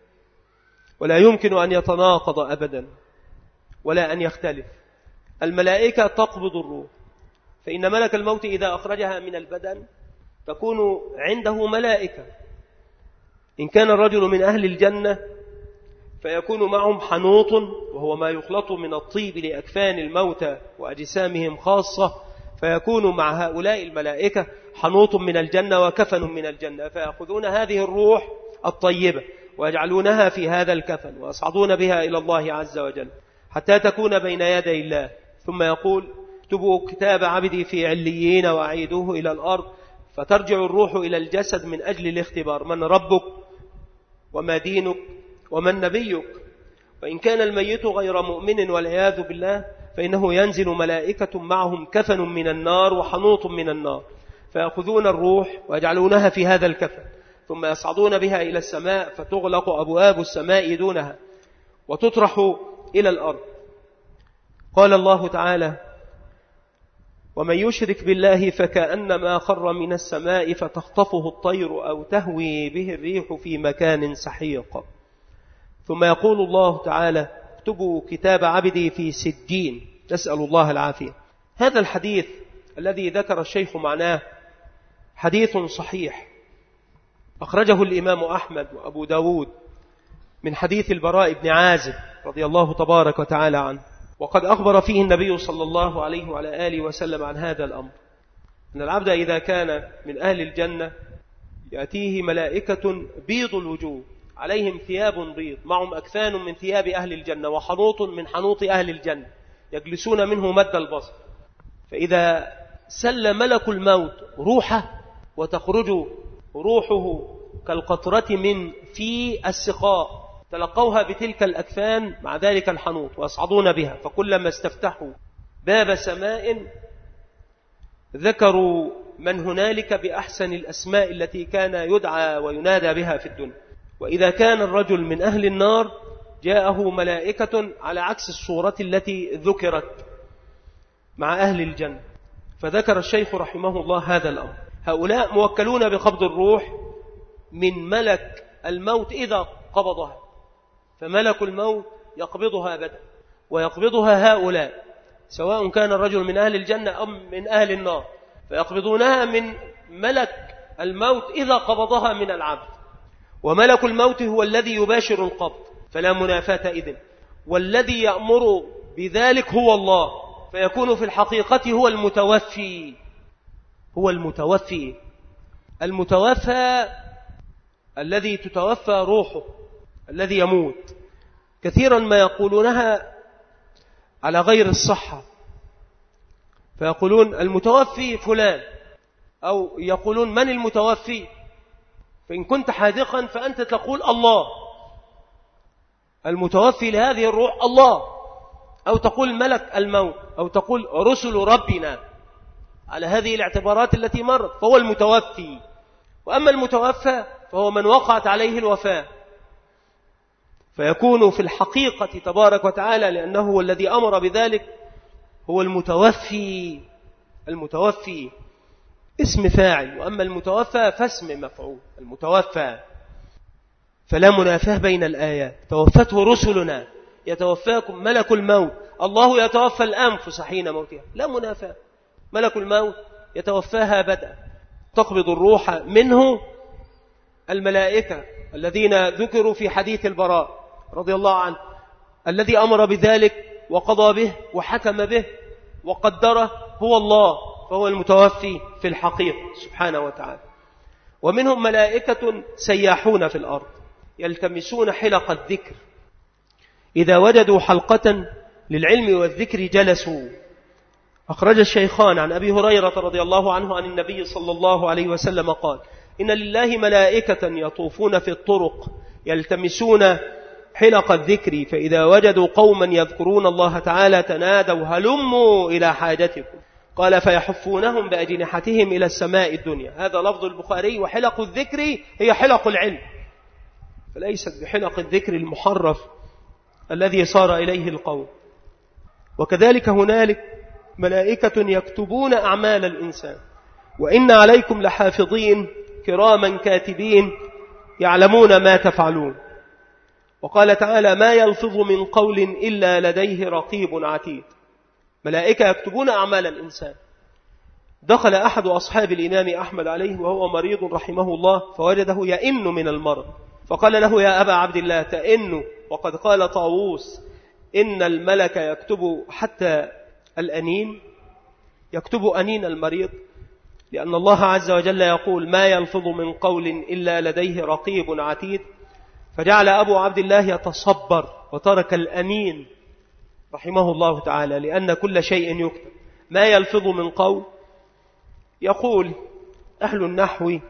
ولا يمكن أن يتناقض أبدا ولا أن يختلف. الملائكة تقبض الروح، فإن ملك الموت إذا أخرجها من البدن تكون عنده ملائكة. إن كان الرجل من أهل الجنة فيكون معهم حنوط، وهو ما يخلط من الطيب لأكفان الموتى وأجسامهم خاصة، فيكون مع هؤلاء الملائكة حنوط من الجنة وكفن من الجنة، فيأخذون هذه الروح الطيبة ويجعلونها في هذا الكفن ويصعدون بها إلى الله عز وجل حتى تكون بين يدي الله، ثم يقول اكتبوا كتاب عبدي في عليين وأعيدوه إلى الأرض، فترجع الروح إلى الجسد من أجل الاختبار، من ربك وما دينك ومن نبيك. وإن كان الميت غير مؤمن والعياذ بالله فإنه ينزل ملائكة معهم كفن من النار وحنوط من النار، فيأخذون الروح ويجعلونها في هذا الكفن، ثم يصعدون بها إلى السماء فتغلق أبواب السماء دونها وتطرح إلى الأرض. قال الله تعالى ومن يشرك بالله فكأنما خر من السماء فتخطفه الطير أو تهوي به الريح في مكان سحيق. ثم يقول الله تعالى اكتبوا كتاب عبدي في سجين، نسأل الله العافية. هذا الحديث الذي ذكر الشيخ معناه حديث صحيح أخرجه الإمام أحمد وأبو داود من حديث البراء بن عازب رضي الله تبارك وتعالى عنه، وقد أخبر فيه النبي صلى الله عليه وعلى آله وسلم عن هذا الأمر، أن العبد إذا كان من أهل الجنة يأتيه ملائكة بيض الوجوه عليهم ثياب بيض، معهم أكفان من ثياب أهل الجنة وحنوط من حنوط أهل الجنة، يجلسون منه مد البصر. فإذا سل ملك الموت روحه وتخرج روحه كالقطرة من في السقاء تلقوها بتلك الأكفان مع ذلك الحنوط ويصعدون بها، فكلما استفتحوا باب سماء ذكروا من هنالك بأحسن الأسماء التي كان يدعى وينادى بها في الدنيا. وإذا كان الرجل من أهل النار جاءه ملائكة على عكس الصورة التي ذكرت مع أهل الجنة. فذكر الشيخ رحمه الله هذا الأمر. هؤلاء موكلون بقبض الروح من ملك الموت إذا قبضها، فملك الموت يقبضها أبدا ويقبضها هؤلاء سواء كان الرجل من أهل الجنة أم من أهل النار، فيقبضونها من ملك الموت إذا قبضها من العبد. وملك الموت هو الذي يباشر القبض فلا منافاة إذن، والذي يأمر بذلك هو الله، فيكون في الحقيقة هو المتوفي. هو المتوفي المتوفى الذي تتوفى روحه، الذي يموت. كثيرا ما يقولونها على غير الصحة، فيقولون المتوفي فلان، أو يقولون من المتوفي، فإن كنت حاذقا فأنت تقول الله المتوفي لهذه الروح الله، أو تقول ملك الموت، أو تقول رسل ربنا، على هذه الاعتبارات التي مرت، فهو المتوفي. وأما المتوفى فهو من وقعت عليه الوفاة، فيكون في الحقيقة تبارك وتعالى لأنه هو الذي أمر بذلك هو المتوفي. المتوفي اسم فاعل، وأما المتوفى فاسم مفعول. المتوفى، فلا منافاة بين الآيات. توفته رسلنا، يتوفاكم ملك الموت. الله يتوفى الأنفس حين موتها، لا منافاة. ملك الموت يتوفاها بدءا، تقبض الروح منه الملائكة الذين ذكروا في حديث البراء رضي الله عنه، الذي أمر بذلك وقضى به وحكم به وقدره هو الله، فهو المتوفي في الحقيقة سبحانه وتعالى. ومنهم ملائكة سياحون في الأرض يلتمسون حلق الذكر، إذا وجدوا حلقة للعلم والذكر جلسوا. أخرج الشيخان عن أبي هريرة رضي الله عنه عن النبي صلى الله عليه وسلم قال: إن لله ملائكة يطوفون في الطرق يلتمسون حلق الذكر، فإذا وجدوا قوما يذكرون الله تعالى تنادوا هلموا إلى حاجتكم، قال فيحفونهم بأجنحتهم إلى السماء الدنيا. هذا لفظ البخاري. وحلق الذكر هي حلق العلم، فليست بحلق الذكر المحرف الذي صار إليه القول. وكذلك هنالك ملائكة يكتبون أعمال الإنسان، وإن عليكم لحافظين كراما كاتبين يعلمون ما تفعلون. وقال تعالى: ما يلفظ من قول إلا لديه رقيب عتيد. ملائكة يكتبون أعمال الإنسان. دخل أحد أصحاب الإمام أحمد عليه وهو مريض رحمه الله، فوجده يئن من المرض، فقال له: يا أبا عبد الله تئن، وقد قال طاووس إن الملك يكتب حتى الأنين، يكتب أنين المريض، لأن الله عز وجل يقول: ما يلفظ من قول إلا لديه رقيب عتيد. فجعل أبو عبد الله يتصبر وترك الأنين رحمه الله تعالى، لأن كل شيء يكتب. ما يلفظ من قول، يقول أهل النحو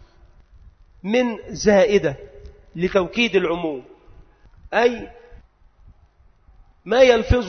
من زائدة لتوكيد العموم، أي ما يلفظ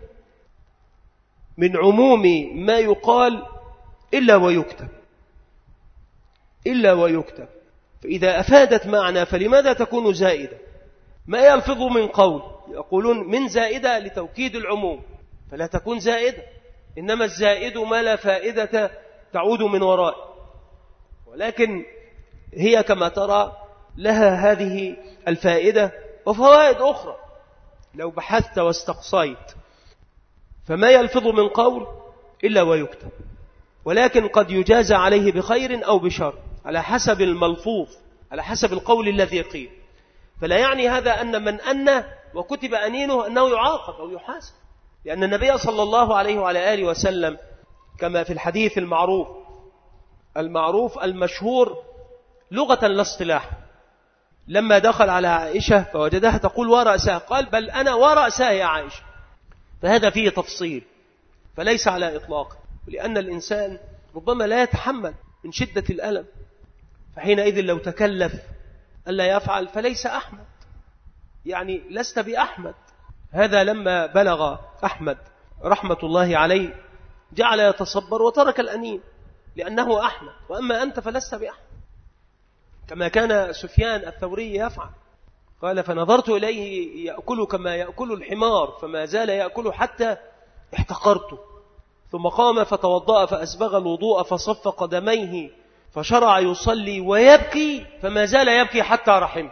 من عموم ما يقال إلا ويكتب، إلا ويكتب. فإذا أفادت معنى فلماذا تكون زائدة؟ ما يلفظ من قول، يقولون من زائدة لتوكيد العموم، فلا تكون زائدة. إنما الزائد ما لا فائدة تعود من وراء، ولكن هي كما ترى لها هذه الفائدة وفوائد أخرى لو بحثت واستقصيت. فما يلفظ من قول إلا ويكتب، ولكن قد يجازى عليه بخير أو بشر على حسب الملفوظ، على حسب القول الذي قيل. فلا يعني هذا أن من أنى وكتب أنينه أنه يعاقب أو يحاسب، لأن النبي صلى الله عليه وعلى آله وسلم كما في الحديث المعروف المعروف المشهور لغة لا اصطلاح، لما دخل على عائشة فوجدها تقول ورأسها، قال: بل أنا ورأسها يا عائشة. فهذا فيه تفصيل، فليس على إطلاق، لأن الإنسان ربما لا يتحمل من شدة الألم، فحينئذ لو تكلف ألا يفعل فليس أحمد، يعني لست بأحمد. هذا لما بلغ أحمد رحمة الله عليه جعل يتصبر وترك الأنين لأنه أحمد، وأما أنت فلست بأحمد. كما كان سفيان الثوري يفعل، قال فنظرت إليه يأكل كما يأكل الحمار فما زال يأكل حتى احتقرته، ثم قام فتوضأ فأسبغ الوضوء فصف قدميه فشرع يصلي ويبكي فما زال يبكي حتى رحمت.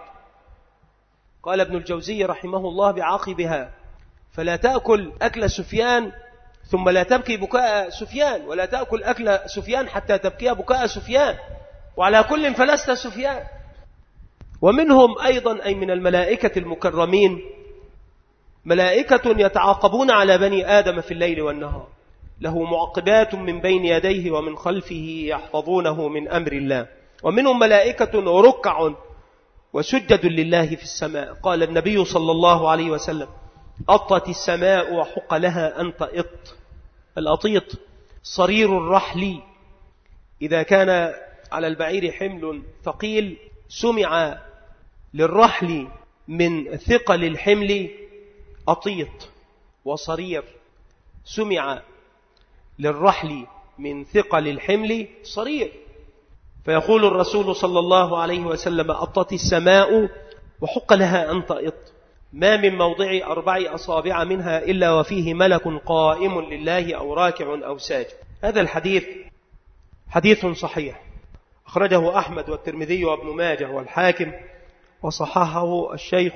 قال ابن الجوزي رحمه الله بعاقبها: فلا تأكل أكل سفيان ثم لا تبكي بكاء سفيان، ولا تأكل أكل سفيان حتى تبكي بكاء سفيان، وعلى كل فلست سفيان. ومنهم أيضا أي من الملائكة المكرمين ملائكة يتعاقبون على بني آدم في الليل والنهار، له معقبات من بين يديه ومن خلفه يحفظونه من أمر الله. ومنهم ملائكة ركع وسجد لله في السماء. قال النبي صلى الله عليه وسلم: أطت السماء وحق لها أن تئط. الأطيط صرير الرحل، إذا كان على البعير حمل ثقيل سمع للرحل من ثقل الحمل أطيط، وصرير سمع للرحل من ثقل الحمل صرير. فيقول الرسول صلى الله عليه وسلم: أطت السماء وحق لها أن تئط، ما من موضع أربع أصابع منها إلا وفيه ملك قائم لله أو راكع أو ساجد. هذا الحديث حديث صحيح، أخرجه أحمد والترمذي وابن ماجه والحاكم، وصححه الشيخ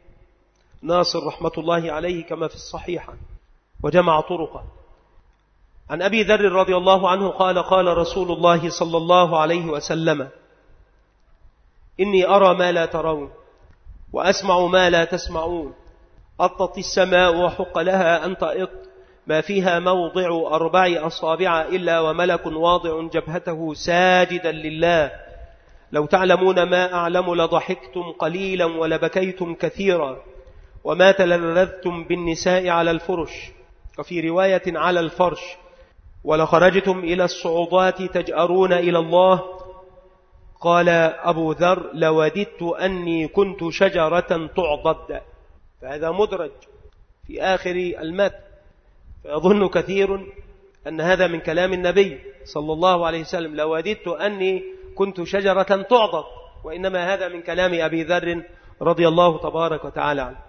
ناصر رحمة الله عليه كما في الصحيحة، وجمع طرقه. عن أبي ذر رضي الله عنه قال: قال رسول الله صلى الله عليه وسلم: إني أرى ما لا ترون وأسمع ما لا تسمعون. أطت السماء وحق لها أن تئط، ما فيها موضع أربع أصابع إلا وملك واضع جبهته ساجدا لله. لو تعلمون ما أعلم لضحكتم قليلا ولبكيتم كثيرا، وما تلذذتم بالنساء على الفرش، وفي رواية على الفرش، ولخرجتم إلى الصعودات تجأرون إلى الله. قال أبو ذر: لوددت أني كنت شجرة تعضد. فهذا مدرج في آخر المتن، فيظن كثير أن هذا من كلام النبي صلى الله عليه وسلم: لوددت أني كنت شجرة تعضد، وإنما هذا من كلام أبي ذر رضي الله تبارك وتعالى عنه.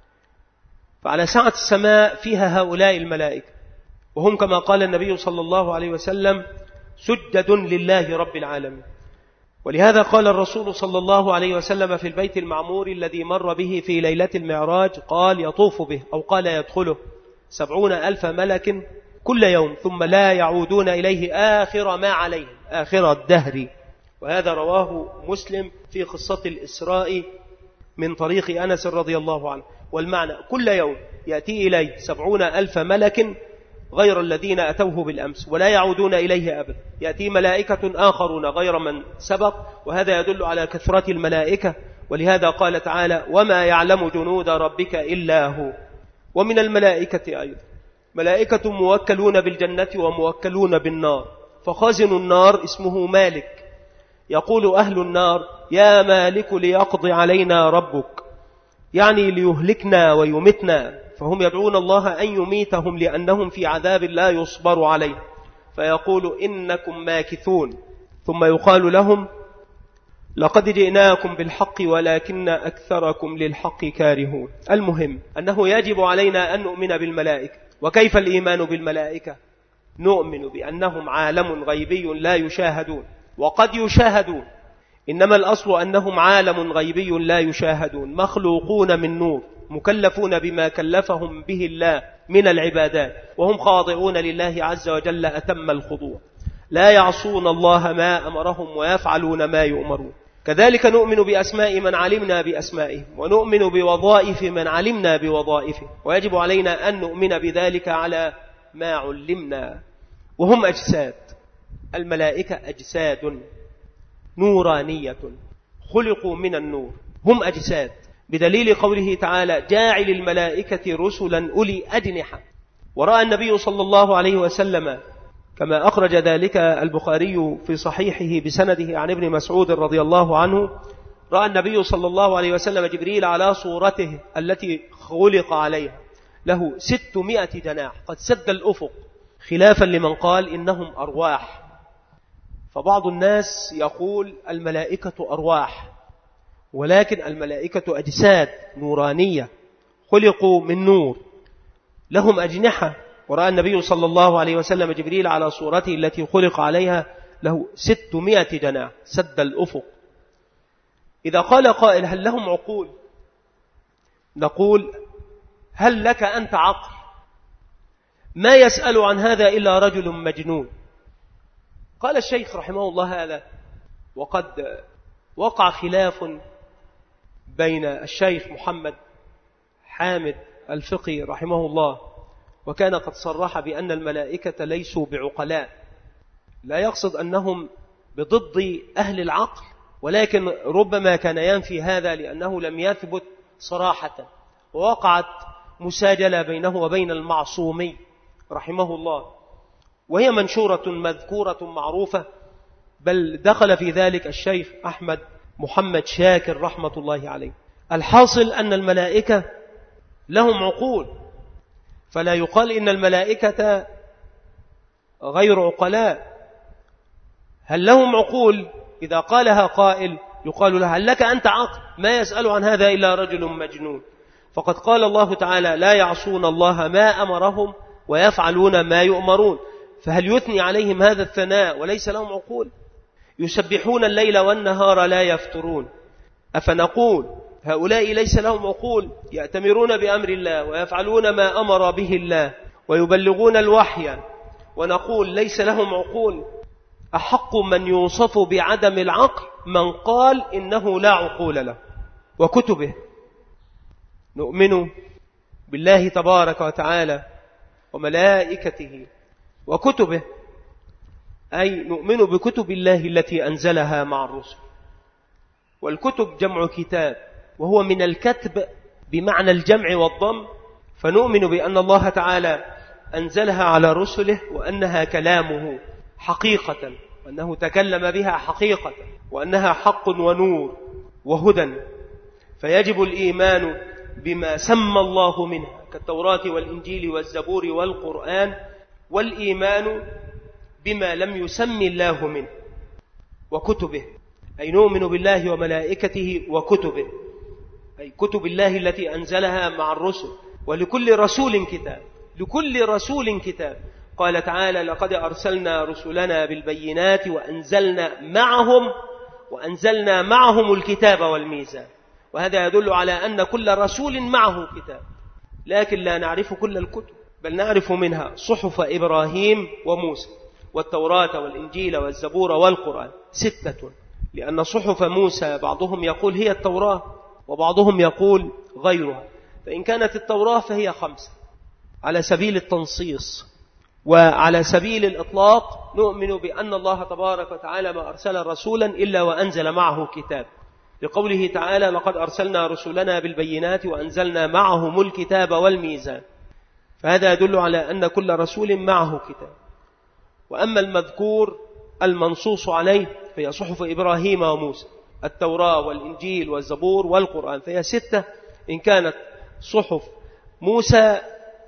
فعلى سعة السماء فيها هؤلاء الملائكة، وهم كما قال النبي صلى الله عليه وسلم: سجد لله رب العالمين. ولهذا قال الرسول صلى الله عليه وسلم في البيت المعمور الذي مر به في ليلة المعراج، قال: يطوف به أو قال يدخله سبعون ألف ملك كل يوم ثم لا يعودون إليه آخر ما عليه، آخر الدهر. وهذا رواه مسلم في قصة الإسراء من طريق أنس رضي الله عنه. والمعنى: كل يوم يأتي إليه سبعون ألف ملك غير الذين أتوه بالأمس ولا يعودون إليه أبدا. يأتي ملائكة آخرون غير من سبق، وهذا يدل على كثرة الملائكة. ولهذا قال تعالى: وما يعلم جنود ربك إلا هو. ومن الملائكة أيضا ملائكة موكلون بالجنة وموكلون بالنار. فخازن النار اسمه مالك، يقول أهل النار: يا مالك ليقضي علينا ربك، يعني ليهلكنا ويمتنا. فهم يدعون الله أن يميتهم لأنهم في عذاب لا يصبر عليه، فيقول: إنكم ماكثون. ثم يقال لهم: لقد جئناكم بالحق ولكن أكثركم للحق كارهون. المهم أنه يجب علينا أن نؤمن بالملائكة. وكيف الإيمان بالملائكة؟ نؤمن بأنهم عالم غيبي لا يشاهدون، وقد يشاهدون، إنما الأصل أنهم عالم غيبي لا يشاهدون، مخلوقون من نور، مكلفون بما كلفهم به الله من العبادات، وهم خاضعون لله عز وجل أتم الخضوع، لا يعصون الله ما أمرهم ويفعلون ما يؤمرون. كذلك نؤمن بأسماء من علمنا بأسمائهم، ونؤمن بوظائف من علمنا بوظائفه، ويجب علينا أن نؤمن بذلك على ما علمنا. وهم أجساد، الملائكة أجساد نورانية خلقوا من النور، هم أجساد، بدليل قوله تعالى: جاعل الملائكة رسلا أولي أجنحة. ورأى النبي صلى الله عليه وسلم كما أخرج ذلك البخاري في صحيحه بسنده عن ابن مسعود رضي الله عنه: رأى النبي صلى الله عليه وسلم جبريل على صورته التي خلق عليها له ستمائة جناح قد سد الأفق، خلافا لمن قال إنهم أرواح. فبعض الناس يقول الملائكة أرواح، ولكن الملائكة أجساد نورانية خلقوا من نور، لهم أجنحة. ورأى النبي صلى الله عليه وسلم جبريل على صورته التي خلق عليها له ستمائة جناح سد الأفق. إذا قال قائل هل لهم عقول؟ نقول هل لك أنت عقل؟ ما يسأل عن هذا إلا رجل مجنون. قال الشيخ رحمه الله هذا، وقد وقع خلاف بين الشيخ محمد حامد الفقي رحمه الله، وكان قد صرح بأن الملائكة ليسوا بعقلاء، لا يقصد أنهم بضد أهل العقل، ولكن ربما كان ينفي هذا لأنه لم يثبت صراحة، ووقعت مساجلة بينه وبين المعصومي رحمه الله، وهي منشورة مذكورة معروفة، بل دخل في ذلك الشيخ أحمد محمد شاكر رحمة الله عليه. الحاصل أن الملائكة لهم عقول، فلا يقال إن الملائكة غير عقلاء. هل لهم عقول؟ إذا قالها قائل يقال له هل لك أنت عقل؟ ما يسأل عن هذا إلا رجل مجنون. فقد قال الله تعالى لا يعصون الله ما أمرهم ويفعلون ما يؤمرون، فهل يثني عليهم هذا الثناء وليس لهم عقول؟ يسبحون الليل والنهار لا يفترون. أفنقول هؤلاء ليس لهم عقول، يأتمرون بأمر الله ويفعلون ما أمر به الله ويبلغون الوحي، ونقول ليس لهم عقول؟ أحق من يوصف بعدم العقل من قال إنه لا عقول له. وكتبه، نؤمن بالله تبارك وتعالى وملائكته وكتبه، أي نؤمن بكتب الله التي أنزلها مع الرسل. والكتب جمع كتاب، وهو من الكتب بمعنى الجمع والضم، فنؤمن بأن الله تعالى أنزلها على رسله وأنها كلامه حقيقة، وأنه تكلم بها حقيقة، وأنها حق ونور وهدى. فيجب الإيمان بما سمى الله منها كالتوراة والإنجيل والزبور والقرآن، والإيمان بما لم يسمي الله منه. وكتبه، أي نؤمن بالله وملائكته وكتبه، أي كتب الله التي أنزلها مع الرسل. ولكل رسول كتاب، لكل رسول كتاب. قال تعالى لقد أرسلنا رسلنا بالبينات وأنزلنا معهم وأنزلنا معهم الكتاب والميزان. وهذا يدل على أن كل رسول معه كتاب، لكن لا نعرف كل الكتب، بل نعرف منها صحف إبراهيم وموسى والتوراة والإنجيل والزبور والقرآن، ستة. لأن صحف موسى بعضهم يقول هي التوراة وبعضهم يقول غيرها، فإن كانت التوراة فهي خمسة على سبيل التنصيص. وعلى سبيل الإطلاق نؤمن بأن الله تبارك وتعالى ما أرسل رسولا إلا وأنزل معه كتاب، لقوله تعالى لقد أرسلنا رسلنا بالبينات وأنزلنا معهم الكتاب والميزان. فهذا يدل على أن كل رسول معه كتاب. وأما المذكور المنصوص عليه فهي صحف إبراهيم وموسى، التوراة والإنجيل والزبور والقرآن، فهي ستة، إن كانت صحف موسى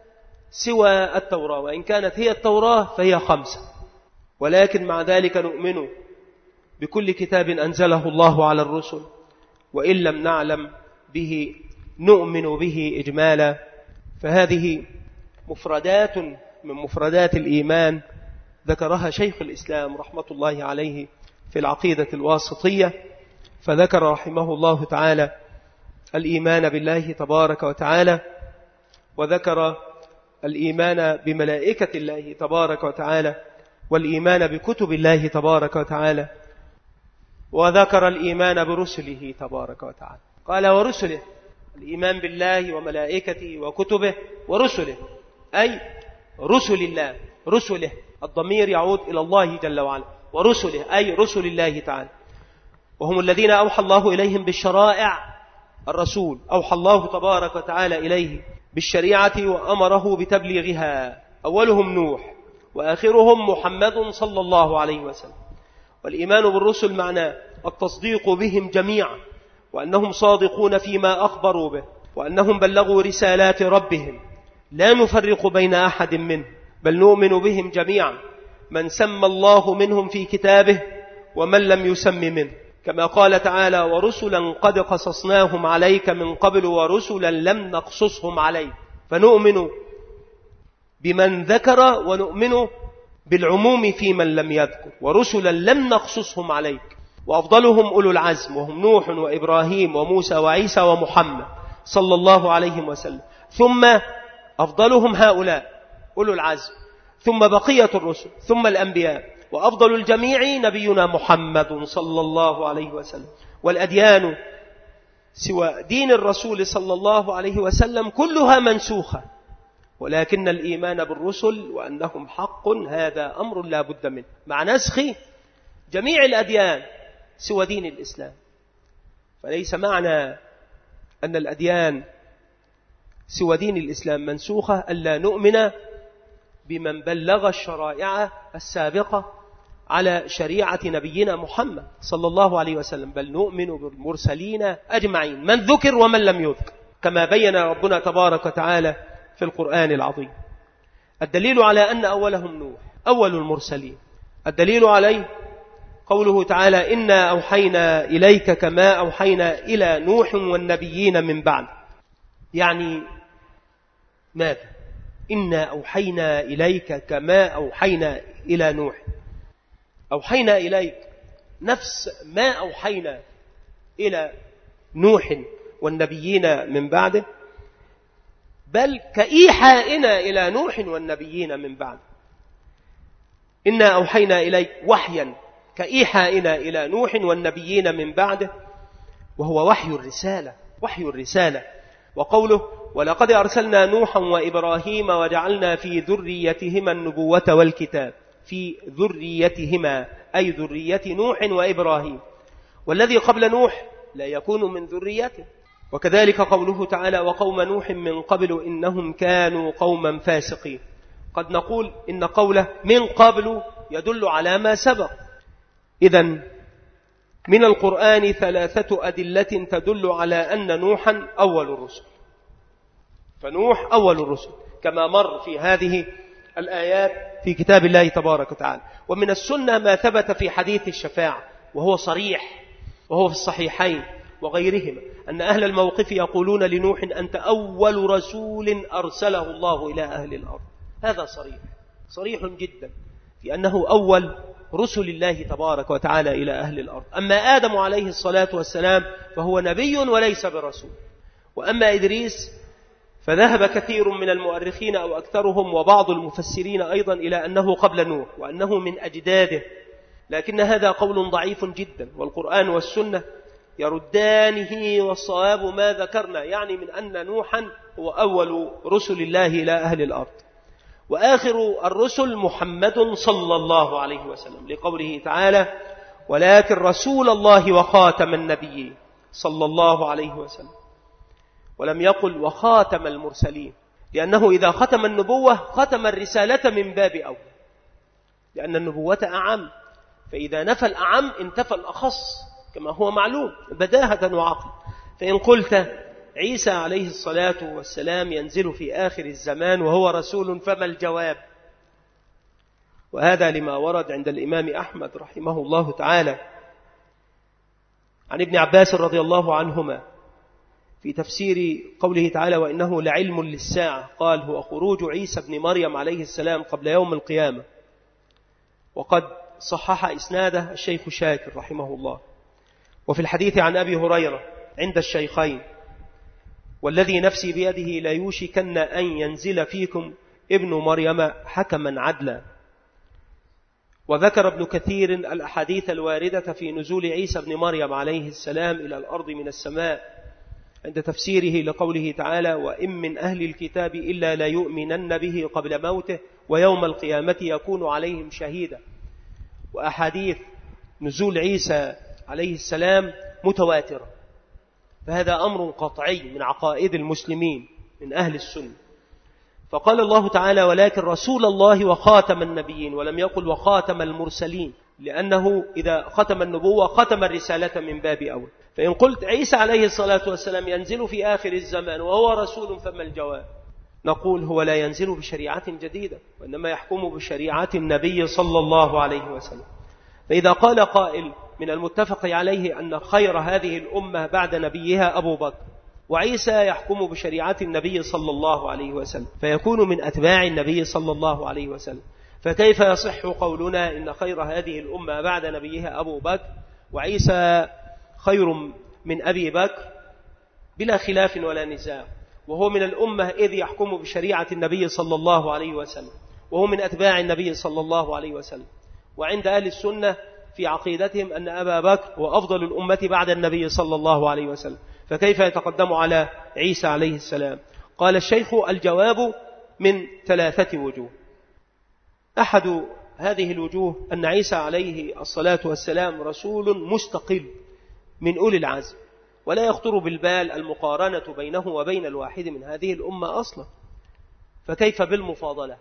سوى التوراة، وإن كانت هي التوراة فهي خمسة. ولكن مع ذلك نؤمن بكل كتاب أنزله الله على الرسل، وإن لم نعلم به نؤمن به إجمالا. فهذه مفردات من مفردات الإيمان ذكرها شيخ الإسلام رحمة الله عليه في العقيدة الواسطية، فذكر رحمه الله تعالى الإيمان بالله تبارك وتعالى، وذكر الإيمان بملائكة الله تبارك وتعالى، والإيمان بكتب الله تبارك وتعالى، وذكر الإيمان برسله تبارك وتعالى. قال ورسله، الإيمان بالله وملائكته وكتبه ورسله، أي رسل الله، رسله الضمير يعود إلى الله جل وعلا، ورسله أي رسل الله تعالى، وهم الذين أوحى الله إليهم بالشرائع. الرسول أوحى الله تبارك وتعالى إليه بالشريعة وأمره بتبليغها، أولهم نوح وآخرهم محمد صلى الله عليه وسلم. والإيمان بالرسل معناه التصديق بهم جميعا، وأنهم صادقون فيما أخبروا به، وأنهم بلغوا رسالات ربهم، لا نفرق بين أحد منهم، بل نؤمن بهم جميعا، من سمى الله منهم في كتابه ومن لم يسم منه، كما قال تعالى: ورسلا قد قصصناهم عليك من قبل ورسلا لم نقصصهم عليك. فنؤمن بمن ذكر ونؤمن بالعموم في من لم يذكر، ورسلا لم نقصصهم عليك. وأفضلهم أولو العزم، وهم نوح وإبراهيم وموسى وعيسى ومحمد صلى الله عليه وسلم، ثم أفضلهم هؤلاء أولو العزم، ثم بقية الرسل، ثم الأنبياء، وأفضل الجميع نبينا محمد صلى الله عليه وسلم. والأديان سوى دين الرسول صلى الله عليه وسلم كلها منسوخة، ولكن الإيمان بالرسل وأنهم حق هذا أمر لا بد منه، مع نسخ جميع الأديان سوى دين الإسلام. فليس معنى أن الأديان سوى دين الإسلام منسوخة ألا نؤمن بمن بلغ الشرائع السابقة على شريعة نبينا محمد صلى الله عليه وسلم، بل نؤمن بالمرسلين أجمعين، من ذكر ومن لم يذكر، كما بين ربنا تبارك وتعالى في القرآن العظيم. الدليل على أن أولهم نوح أول المرسلين، الدليل عليه قوله تعالى: إنا أوحينا إليك كما أوحينا إلى نوح والنبيين من بعد. يعني ماذا؟ إنا أوحينا إليك كما أوحينا إلى نوح. أوحينا إليك نفس ما أوحينا إلى نوح والنبيين من بعده، بل كإيحائنا إلى نوح والنبيين من بعده. إنا أوحينا إليك وحيا كإيحائنا إلى نوح والنبيين من بعده، وهو وحي الرسالة، وحي الرسالة. وقوله: ولقد أرسلنا نوحا وإبراهيم وجعلنا في ذريتهما النبوة والكتاب. في ذريتهما أي ذرية نوح وإبراهيم، والذي قبل نوح لا يكون من ذريته. وكذلك قوله تعالى: وقوم نوح من قبل إنهم كانوا قوما فاسقين. قد نقول إن قوله من قبل يدل على ما سبق. إذن من القرآن ثلاثة أدلة تدل على أن نوحا أول الرسل، فنوح أول الرسل كما مر في هذه الآيات في كتاب الله تبارك وتعالى. ومن السنة ما ثبت في حديث الشفاعة، وهو صريح، وهو في الصحيحين وغيرهما، أن أهل الموقف يقولون لنوح: أنت أول رسول أرسله الله إلى أهل الأرض. هذا صريح، صريح جدا في أنه أول رسل الله تبارك وتعالى إلى أهل الأرض. أما آدم عليه الصلاة والسلام فهو نبي وليس برسول. وأما إدريس فذهب كثير من المؤرخين أو أكثرهم وبعض المفسرين أيضا إلى أنه قبل نوح وأنه من أجداده، لكن هذا قول ضعيف جدا، والقرآن والسنة يردانه، والصواب ما ذكرنا، يعني من أن نوحا هو أول رسل الله إلى أهل الأرض. وآخر الرسل محمد صلى الله عليه وسلم، لقوله تعالى: ولكن رسول الله وخاتم النبيين صلى الله عليه وسلم، ولم يقل وخاتم المرسلين، لأنه إذا ختم النبوة ختم الرسالة من باب أول، لأن النبوة أعم، فإذا نفى الأعم انتفى الأخص كما هو معلوم بداهة وعقل. فإن قلت عيسى عليه الصلاة والسلام ينزل في آخر الزمان وهو رسول، فما الجواب؟ وهذا لما ورد عند الإمام أحمد رحمه الله تعالى عن ابن عباس رضي الله عنهما في تفسير قوله تعالى: وإنه لعلم للساعة، قال: هو خروج عيسى بن مريم عليه السلام قبل يوم القيامة. وقد صحح إسناده الشيخ شاكر رحمه الله. وفي الحديث عن أبي هريرة عند الشيخين: والذي نفسي بيده لا يوشكن أن ينزل فيكم ابن مريم حكما عدلا. وذكر ابن كثير الأحاديث الواردة في نزول عيسى بن مريم عليه السلام إلى الأرض من السماء عند تفسيره لقوله تعالى: وإن من أهل الكتاب إلا لا يؤمنن به قبل موته ويوم القيامة يكون عليهم شهيدا. وأحاديث نزول عيسى عليه السلام متواترة، فهذا أمر قطعي من عقائد المسلمين من أهل السنة. فقال الله تعالى ولكن رسول الله وخاتم النبيين، ولم يقل وخاتم المرسلين، لأنه إذا ختم النبوة ختم الرسالة من باب أول. فإن قلت عيسى عليه الصلاة والسلام ينزل في آخر الزمان وهو رسول، فما الجواب؟ نقول هو لا ينزل بشريعة جديدة، وإنما يحكم بشريعة النبي صلى الله عليه وسلم. فإذا قال قائل من المتفق عليه أن خير هذه الأمة بعد نبيها أبو بكر، وعيسى يحكم بشريعة النبي صلى الله عليه وسلم، فيكون من أتباع النبي صلى الله عليه وسلم، فكيف يصح قولنا إن خير هذه الأمة بعد نبيها أبو بكر وعيسى خير من أبي بكر بلا خلاف ولا نزاع، وهو من الأمة إذ يحكم بشريعة النبي صلى الله عليه وسلم، وهو من أتباع النبي صلى الله عليه وسلم. وعند أهل السنة في عقيدتهم أن أبا بكر هو أفضل الأمة بعد النبي صلى الله عليه وسلم، فكيف يتقدم على عيسى عليه السلام؟ قال الشيخ الجواب من ثلاثة وجوه. أحد هذه الوجوه أن عيسى عليه الصلاة والسلام رسول مستقل من أولي العزم، ولا يخطر بالبال المقارنة بينه وبين الواحد من هذه الأمة أصلا، فكيف بالمفاضلة؟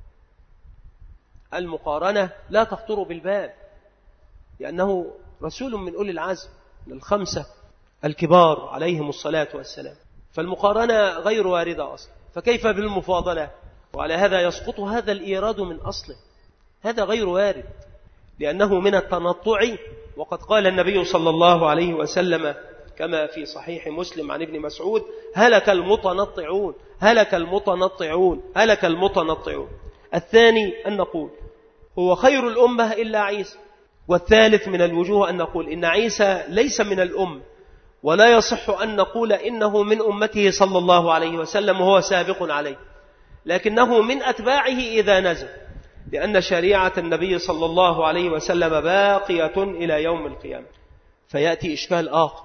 المقارنة لا تخطر بالبال، لأنه رسول من أولي العزم من الخمسة الكبار عليهم الصلاة والسلام، فالمقارنة غير واردة أصلا، فكيف بالمفاضلة؟ وعلى هذا يسقط هذا الإيراد من أصله، هذا غير وارد، لأنه من التنطع. وقد قال النبي صلى الله عليه وسلم كما في صحيح مسلم عن ابن مسعود: هلك المتنطعون هلك المتنطعون هلك المتنطعون. الثاني أن نقول هو خير الأمة إلا عيسى. والثالث من الوجوه أن نقول إن عيسى ليس من الأمة، ولا يصح أن نقول إنه من أمته صلى الله عليه وسلم وهو سابق عليه، لكنه من أتباعه إذا نزل، لأن شريعة النبي صلى الله عليه وسلم باقية إلى يوم القيامة. فيأتي إشكال آخر: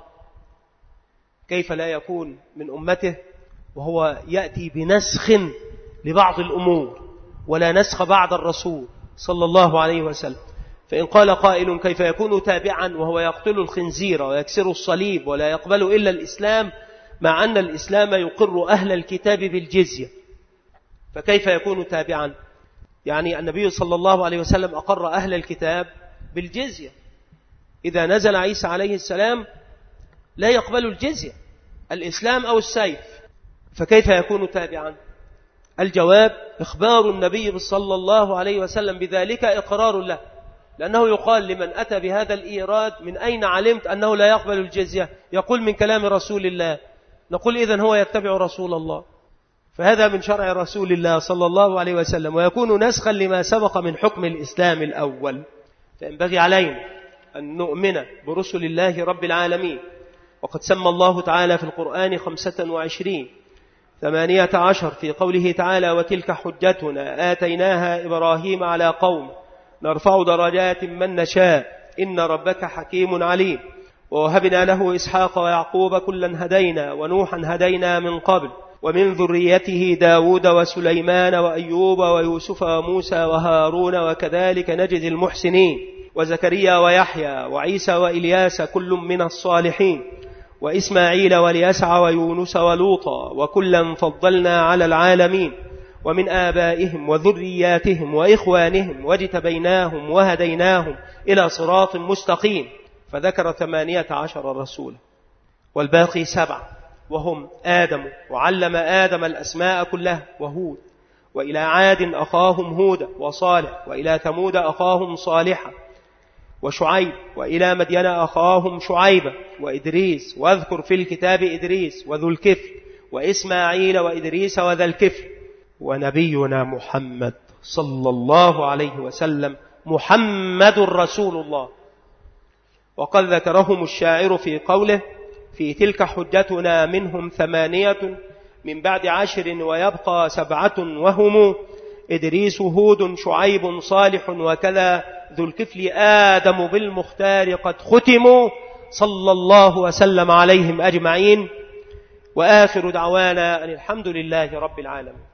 كيف لا يكون من أمته وهو يأتي بنسخ لبعض الأمور ولا نسخ بعد الرسول صلى الله عليه وسلم؟ فإن قال قائل كيف يكون تابعا وهو يقتل الخنزير ويكسر الصليب ولا يقبل إلا الإسلام، مع أن الإسلام يقر أهل الكتاب بالجزية، فكيف يكون تابعا؟ يعني النبي صلى الله عليه وسلم أقر أهل الكتاب بالجزية، إذا نزل عيسى عليه السلام لا يقبل الجزية، الإسلام أو السيف، فكيف يكون تابعا؟ الجواب: إخبار النبي صلى الله عليه وسلم بذلك إقرار له، لأنه يقال لمن أتى بهذا الإيراد: من أين علمت أنه لا يقبل الجزية؟ يقول: من كلام رسول الله. نقول: إذن هو يتبع رسول الله، فهذا من شرع رسول الله صلى الله عليه وسلم، ويكون نسخا لما سبق من حكم الإسلام الأول. فينبغي علينا أن نؤمن برسل الله رب العالمين، وقد سمى الله تعالى في القرآن خمسة وعشرين ثمانية عشر في قوله تعالى: وتلك حجتنا آتيناها إبراهيم على قوم نرفع درجات من نشاء إن ربك حكيم عليم. ووهبنا له إسحاق ويعقوب كلا هدينا ونوحا هدينا من قبل ومن ذريته داود وسليمان وأيوب ويوسف وموسى وهارون وكذلك نجزي المحسنين. وزكريا ويحيى وعيسى وإلياس كل من الصالحين وإسماعيل واليسع ويونس ولوطا وكلا فضلنا على العالمين. ومن آبائهم وذرياتهم وإخوانهم واجتبيناهم وهديناهم إلى صراط مستقيم. فذكر ثمانية عشر رسولا، والباقي سبعة وهم آدم، وعلم آدم الأسماء كلها، وهود، وإلى عاد أخاهم هودا، وصالح، وإلى ثمود أخاهم صالحا، وشعيب، وإلى مدين أخاهم شعيبا، وإدريس، واذكر في الكتاب إدريس وذو الكفل، وإسماعيل وإدريس وذا الكفل، ونبينا محمد صلى الله عليه وسلم محمد رسول الله. وقد ذكرهم الشاعر في قوله: في تلك حجتنا منهم ثمانية من بعد عشر ويبقى سبعة وهم إدريس هود شعيب صالح وكذا ذو الكفل آدم بالمختار قد ختموا صلى الله وسلم عليهم أجمعين. وآخر دعوانا أن الحمد لله رب العالمين.